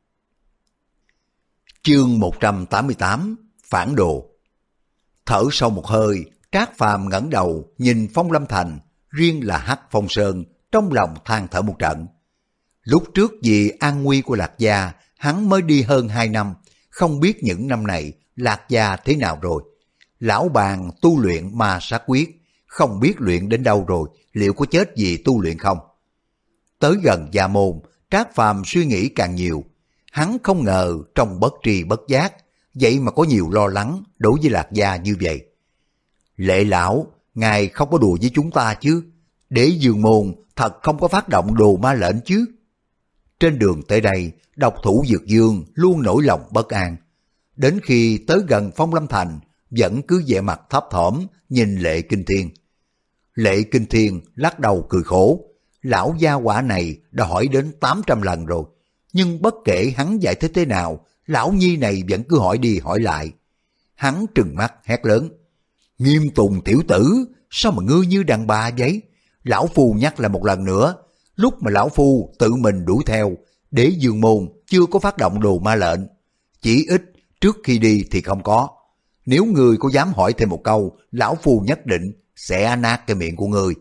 Chương một trăm tám mươi tám, Phản Đồ. Thở sâu một hơi, Trác Phàm ngẩng đầu nhìn Phong Lâm Thành, riêng là Hắc Phong Sơn trong lòng than thở một trận. Lúc trước vì an nguy của Lạc Gia, hắn mới đi hơn hai năm, không biết những năm này Lạc Gia thế nào rồi. Lão bàn tu luyện ma sát quyết, không biết luyện đến đâu rồi, liệu có chết vì tu luyện không? Tới gần Gia Môn, Trác Phàm suy nghĩ càng nhiều. Hắn không ngờ trong bất tri bất giác, vậy mà có nhiều lo lắng đối với Lạc Gia như vậy. Lệ lão, ngài không có đùa với chúng ta chứ? Đế Dương môn thật không có phát động đồ ma lệnh chứ? Trên đường tới đây, độc thủ Dược Dương luôn nổi lòng bất an. Đến khi tới gần Phong Lâm Thành, vẫn cứ vẻ mặt thấp thỏm nhìn Lệ Kinh Thiên. Lệ Kinh Thiên lắc đầu cười khổ. Lão gia hỏa này đã hỏi đến tám trăm lần rồi, nhưng bất kể hắn giải thích thế nào, lão nhi này vẫn cứ hỏi đi hỏi lại. Hắn trừng mắt hét lớn, Nghiêm Tùng tiểu tử, sao mà ngươi như đàn bà vậy? Lão phu nhắc lại một lần nữa, lúc mà lão phu tự mình đuổi theo, Đế Dương môn chưa có phát động đồ ma lệnh. Chỉ ít trước khi đi thì không có. Nếu ngươi có dám hỏi thêm một câu, lão phu nhất định sẽ nát cái miệng của ngươi.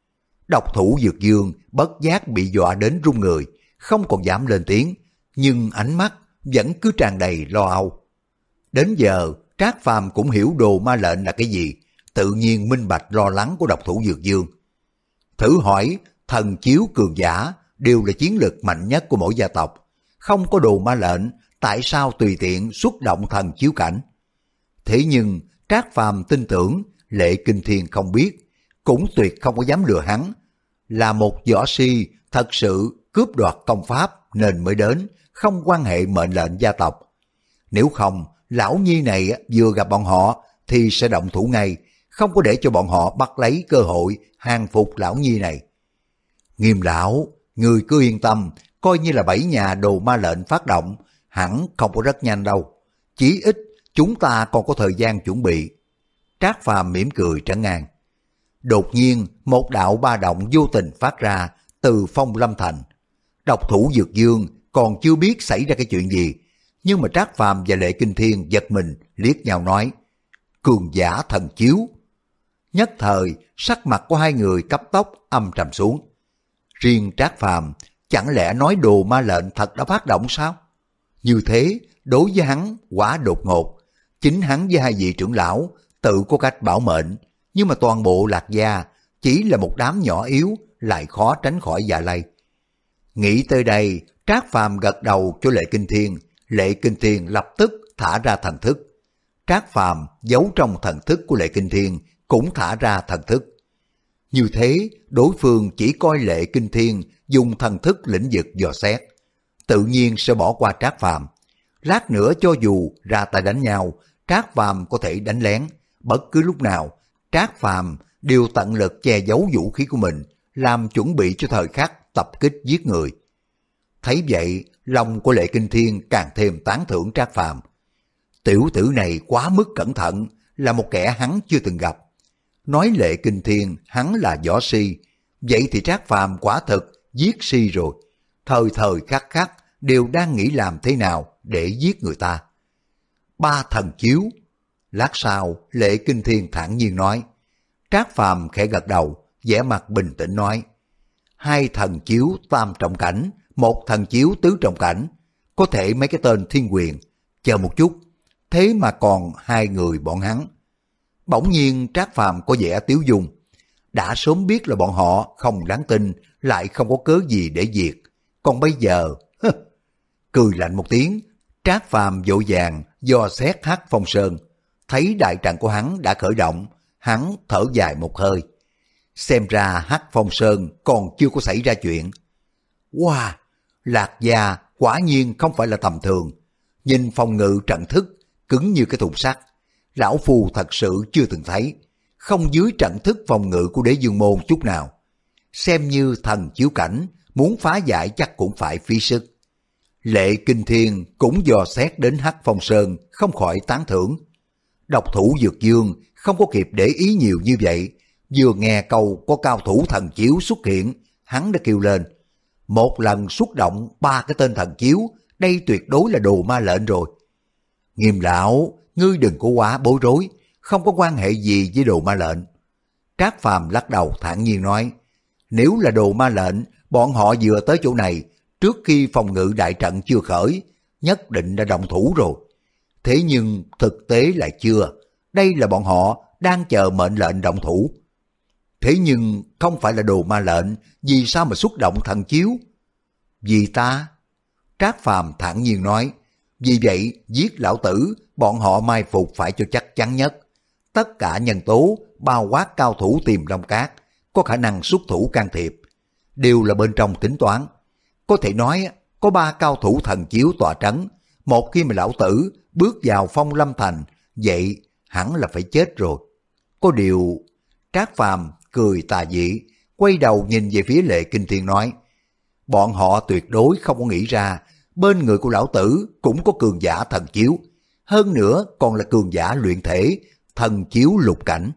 Độc thủ Dược Dương bất giác bị dọa đến run người, không còn dám lên tiếng, nhưng ánh mắt vẫn cứ tràn đầy lo âu. Đến giờ, Trác Phàm cũng hiểu đồ ma lệnh là cái gì, tự nhiên minh bạch lo lắng của độc thủ Dược Dương. Thử hỏi, thần chiếu cường giả đều là chiến lược mạnh nhất của mỗi gia tộc. Không có đồ ma lệnh, tại sao tùy tiện xuất động thần chiếu cảnh? Thế nhưng, Trác Phàm tin tưởng Lệ Kinh Thiên không biết, cũng tuyệt không có dám lừa hắn. Là một võ si thật sự cướp đoạt công pháp nên mới đến, không quan hệ mệnh lệnh gia tộc. Nếu không, lão nhi này vừa gặp bọn họ thì sẽ động thủ ngay, không có để cho bọn họ bắt lấy cơ hội hàng phục lão nhi này. Nghiêm lão, người cứ yên tâm, coi như là bảy nhà đồ ma lệnh phát động, hẳn không có rất nhanh đâu. Chí ít chúng ta còn có thời gian chuẩn bị. Trác Phàm mỉm cười trấn an. Đột nhiên, một đạo ba động vô tình phát ra từ Phong Lâm Thành. Độc thủ Dược Dương còn chưa biết xảy ra cái chuyện gì, nhưng mà Trác Phàm và Lệ Kinh Thiên giật mình liếc nhau nói, cường giả thần chiếu. Nhất thời, sắc mặt của hai người cấp tốc âm trầm xuống. Riêng Trác Phàm chẳng lẽ nói đồ ma lệnh thật đã phát động sao? Như thế, đối với hắn quá đột ngột. Chính hắn với hai vị trưởng lão tự có cách bảo mệnh, nhưng mà toàn bộ Lạc Gia chỉ là một đám nhỏ yếu, lại khó tránh khỏi dạ lây. Nghĩ tới đây, Trác Phàm gật đầu cho Lệ Kinh Thiên, Lệ Kinh Thiên lập tức thả ra thần thức. Trác Phàm giấu trong thần thức của Lệ Kinh Thiên cũng thả ra thần thức. Như thế, đối phương chỉ coi Lệ Kinh Thiên dùng thần thức lĩnh vực dò xét, tự nhiên sẽ bỏ qua Trác Phàm. Lát nữa cho dù ra tay đánh nhau, Trác Phàm có thể đánh lén, bất cứ lúc nào, Trác Phàm đều tận lực che giấu vũ khí của mình, làm chuẩn bị cho thời khắc tập kích giết người. Thấy vậy, lòng của Lệ Kinh Thiên càng thêm tán thưởng Trác Phàm. Tiểu tử này quá mức cẩn thận, là một kẻ hắn chưa từng gặp. Nói Lệ Kinh Thiên hắn là võ si, vậy thì Trác Phàm quả thực giết si rồi. Thời thời khắc khắc đều đang nghĩ làm thế nào để giết người ta. Ba thần chiếu. Lát sau, Lệ Kinh Thiên thản nhiên nói. Trác Phàm khẽ gật đầu, vẻ mặt bình tĩnh nói. Hai thần chiếu tam trọng cảnh, một thần chiếu tứ trọng cảnh, có thể mấy cái tên thiên quyền. Chờ một chút, thế mà còn hai người bọn hắn. Bỗng nhiên Trác Phàm có vẻ tiếu dung. Đã sớm biết là bọn họ không đáng tin, lại không có cớ gì để diệt. Còn bây giờ, cười lạnh một tiếng, Trác Phàm vội vàng dò xét Hắc Phong Sơn. Thấy đại trận của hắn đã khởi động, hắn thở dài một hơi. Xem ra Hắc Phong Sơn còn chưa có xảy ra chuyện. Wow, Lạc Gia quả nhiên không phải là tầm thường. Nhìn phòng ngự trận thức, cứng như cái thùng sắt. Lão Phu thật sự chưa từng thấy, không dưới trận thức phòng ngự của Đế Dương Môn chút nào. Xem như thần chiếu cảnh, muốn phá giải chắc cũng phải phí sức. Lệ Kinh Thiên cũng dò xét đến Hắc Phong Sơn, không khỏi tán thưởng. Độc thủ Dược Dương không có kịp để ý nhiều như vậy, vừa nghe câu có cao thủ thần chiếu xuất hiện, hắn đã kêu lên. Một lần xuất động ba cái tên thần chiếu, đây tuyệt đối là đồ ma lệnh rồi. Nghiêm lão, ngươi đừng có quá bối rối, không có quan hệ gì với đồ ma lệnh. Trác Phàm lắc đầu thản nhiên nói, nếu là đồ ma lệnh, bọn họ vừa tới chỗ này, trước khi phòng ngự đại trận chưa khởi, nhất định đã động thủ rồi. Thế nhưng thực tế là chưa, đây là bọn họ đang chờ mệnh lệnh động thủ. Thế nhưng không phải là đồ ma lệnh, vì sao mà xuất động thần chiếu? Vì ta? Trác Phàm thản nhiên nói, vì vậy giết lão tử, bọn họ mai phục phải cho chắc chắn nhất. Tất cả nhân tố, bao quát cao thủ Tiềm Long Cát, có khả năng xuất thủ can thiệp, đều là bên trong tính toán. Có thể nói, có ba cao thủ thần chiếu tọa trấn, một khi mà lão tử bước vào Phong Lâm Thành, vậy hẳn là phải chết rồi. Có điều, Trác Phàm cười tà dị, quay đầu nhìn về phía Lệ Kinh Thiên nói, bọn họ tuyệt đối không có nghĩ ra, bên người của lão tử cũng có cường giả thần chiếu, hơn nữa còn là cường giả luyện thể, thần chiếu lục cảnh.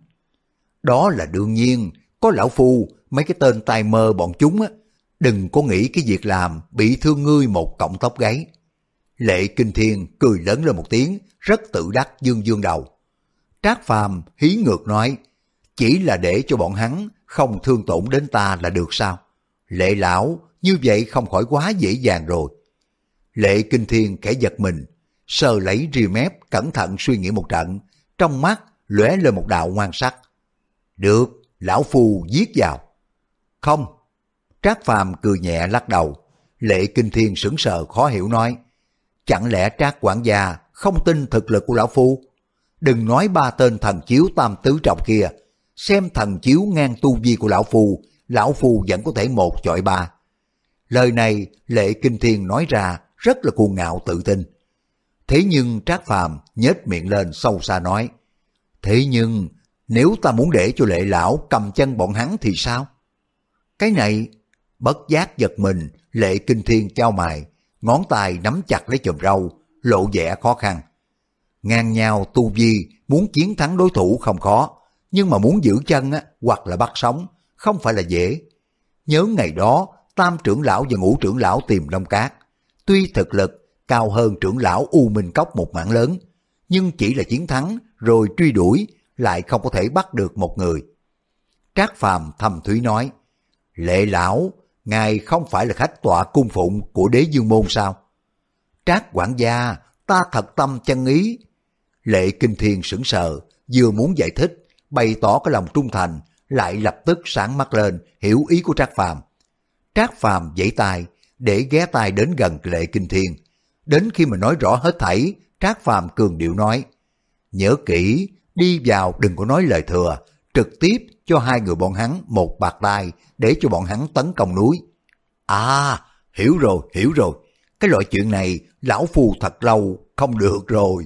Đó là đương nhiên, có lão Phu, mấy cái tên tai mơ bọn chúng á, đừng có nghĩ cái việc làm bị thương ngươi một cọng tóc gáy. Lệ Kinh Thiên cười lớn lên một tiếng, rất tự đắc dương dương đầu. Trác Phàm hí ngược nói, chỉ là để cho bọn hắn không thương tổn đến ta là được sao? Lệ lão, như vậy không khỏi quá dễ dàng rồi. Lệ Kinh Thiên khẽ giật mình, sờ lấy ria mép cẩn thận suy nghĩ một trận, trong mắt lóe lên một đạo ngoan sắc. Được, lão Phu giết vào. Không. Trác Phàm cười nhẹ lắc đầu. Lệ Kinh Thiên sững sờ khó hiểu nói, chẳng lẽ Trác quản gia không tin thực lực của lão Phu? Đừng nói ba tên thần chiếu tam tứ trọng kia, xem thần chiếu ngang tu vi của lão Phu, lão Phu vẫn có thể một chọi ba. Lời này Lệ Kinh Thiên nói ra rất là cuồng ngạo tự tin. Thế nhưng Trác Phàm nhếch miệng lên sâu xa nói, thế nhưng nếu ta muốn để cho Lệ lão cầm chân bọn hắn thì sao? Cái này, bất giác giật mình, Lệ Kinh Thiên chau mày, ngón tay nắm chặt lấy chùm râu, lộ vẻ khó khăn. Ngang nhau tu vi, muốn chiến thắng đối thủ không khó, nhưng mà muốn giữ chân á, hoặc là bắt sống, không phải là dễ. Nhớ ngày đó, Tam trưởng lão và Ngũ trưởng lão Tiềm Long Cát, tuy thực lực cao hơn trưởng lão U Minh Cốc một mảng lớn, nhưng chỉ là chiến thắng rồi truy đuổi, lại không có thể bắt được một người. Trác Phàm thầm thúy nói, Lệ lão, ngài không phải là khách tọa cung phụng của Đế Dương Môn sao? Trác quản gia, ta thật tâm chân ý. Lệ Kinh Thiên sững sờ, vừa muốn giải thích, bày tỏ cái lòng trung thành, lại lập tức sáng mắt lên, hiểu ý của Trác Phàm. Trác Phàm giãy tay, để ghé tai đến gần Lệ Kinh Thiên. Đến khi mà nói rõ hết thảy, Trác Phàm cường điệu nói, nhớ kỹ, đi vào đừng có nói lời thừa, trực tiếp cho hai người bọn hắn một bạt tai để cho bọn hắn tấn công núi. À, hiểu rồi, hiểu rồi, cái loại chuyện này lão phu thật lâu không được rồi.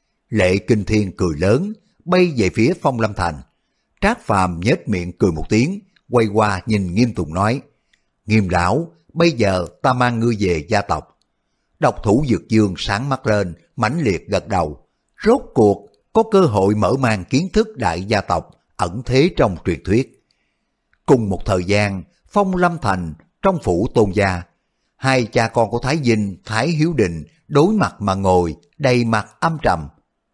Lệ Kinh Thiên cười lớn, bay về phía Phong Lâm Thành. Trác Phàm nhếch miệng cười một tiếng, quay qua nhìn Nghiêm Tùng nói, Nghiêm lão, bây giờ ta mang ngươi về gia tộc. Độc Thủ Dược Dương sáng mắt lên, mãnh liệt gật đầu. Rốt cuộc có cơ hội mở mang kiến thức đại gia tộc ẩn thế trong truyền thuyết. Cùng một thời gian, Phong Lâm Thành trong phủ Tôn gia, hai cha con của Thái Vinh, Thái Hiếu Đình đối mặt mà ngồi, đầy mặt âm trầm.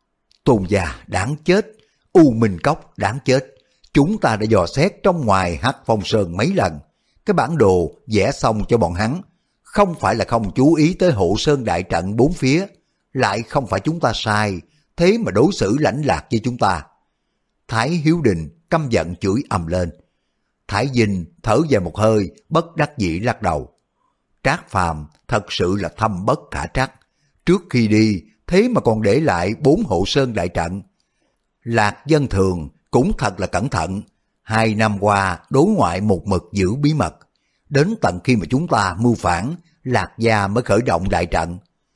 Tôn gia đáng chết, U Minh Cốc đáng chết. Chúng ta đã dò xét trong ngoài Hắc Phong Sơn mấy lần, cái bản đồ vẽ xong cho bọn hắn, không phải là không chú ý tới hộ sơn đại trận bốn phía, lại không phải chúng ta sai, thế mà đối xử lãnh lạc với chúng ta. Thái Hiếu Đình căm giận chửi ầm lên. Thái Vinh thở dài một hơi, bất đắc dĩ lắc đầu. Trác Phàm thật sự là thâm bất khả trắc, trước khi đi thế mà còn để lại bốn hộ sơn đại trận. Lạc Dân Thường cũng thật là cẩn thận, hai năm qua đối ngoại một mực giữ bí mật, đến tận khi mà chúng ta mưu phản, Lạc gia mới khởi động đại trận.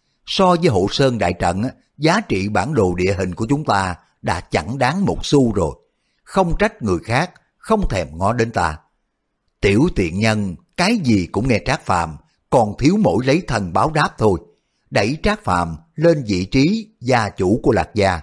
So với hộ sơn đại trận, giá trị bản đồ địa hình của chúng ta đã chẳng đáng một xu rồi, không trách người khác không thèm ngó đến ta. Tiểu tiện nhân cái gì cũng nghe Trác Phàm, còn thiếu mỗi lấy thần báo đáp thôi, đẩy Trác Phàm lên vị trí gia chủ của Lạc gia.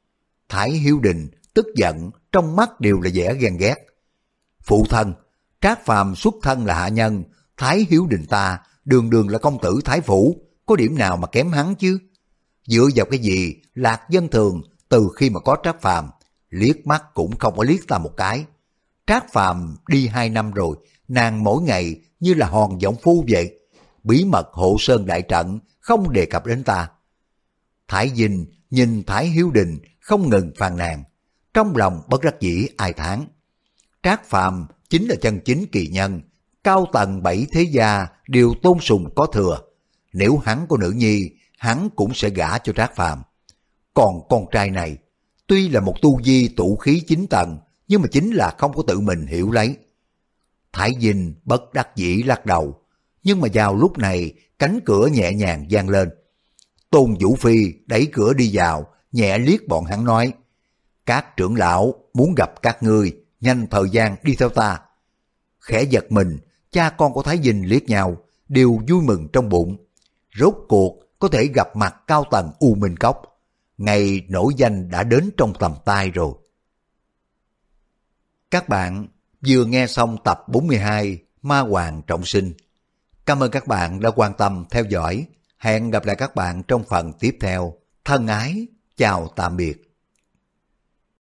Thái Hiếu Đình tức giận, trong mắt đều là vẻ ghen ghét. Phụ thân, Trác Phàm xuất thân là hạ nhân, Thái Hiếu Đình ta đường đường là công tử Thái Phủ, có điểm nào mà kém hắn chứ? Dựa vào cái gì Lạc Dân Thường từ khi mà có Trác Phàm liếc mắt cũng không có liếc ta một cái. Trác Phàm đi hai năm rồi, nàng mỗi ngày như là hòn giọng phu vậy, bí mật hộ sơn đại trận không đề cập đến ta. Thái Vinh nhìn Thái Hiếu Đình không ngừng phàn nàn, trong lòng bất đắc dĩ ai thán. Trác Phàm chính là chân chính kỳ nhân, cao tầng bảy thế gia đều tôn sùng có thừa. Nếu hắn có nữ nhi, hắn cũng sẽ gả cho Trác Phàm. Còn con trai này, tuy là một tu vi tụ khí chín tầng, nhưng mà chính là không có tự mình hiểu lấy. Thái Vinh bất đắc dĩ lắc đầu, nhưng mà vào lúc này cánh cửa nhẹ nhàng vang lên. Tôn Vũ Phi đẩy cửa đi vào, nhẹ liếc bọn hắn nói, các trưởng lão muốn gặp các ngươi, nhanh thời gian đi theo ta. Khẽ giật mình, cha con của Thái Vinh liếc nhau, đều vui mừng trong bụng. Rốt cuộc có thể gặp mặt cao tầng U Minh Cốc, ngày nổi danh đã đến trong tầm tay rồi. Các bạn vừa nghe xong tập bốn mươi hai Ma Hoàng Trọng Sinh. Cảm ơn các bạn đã quan tâm theo dõi. Hẹn gặp lại các bạn trong phần tiếp theo. Thân ái, chào tạm biệt.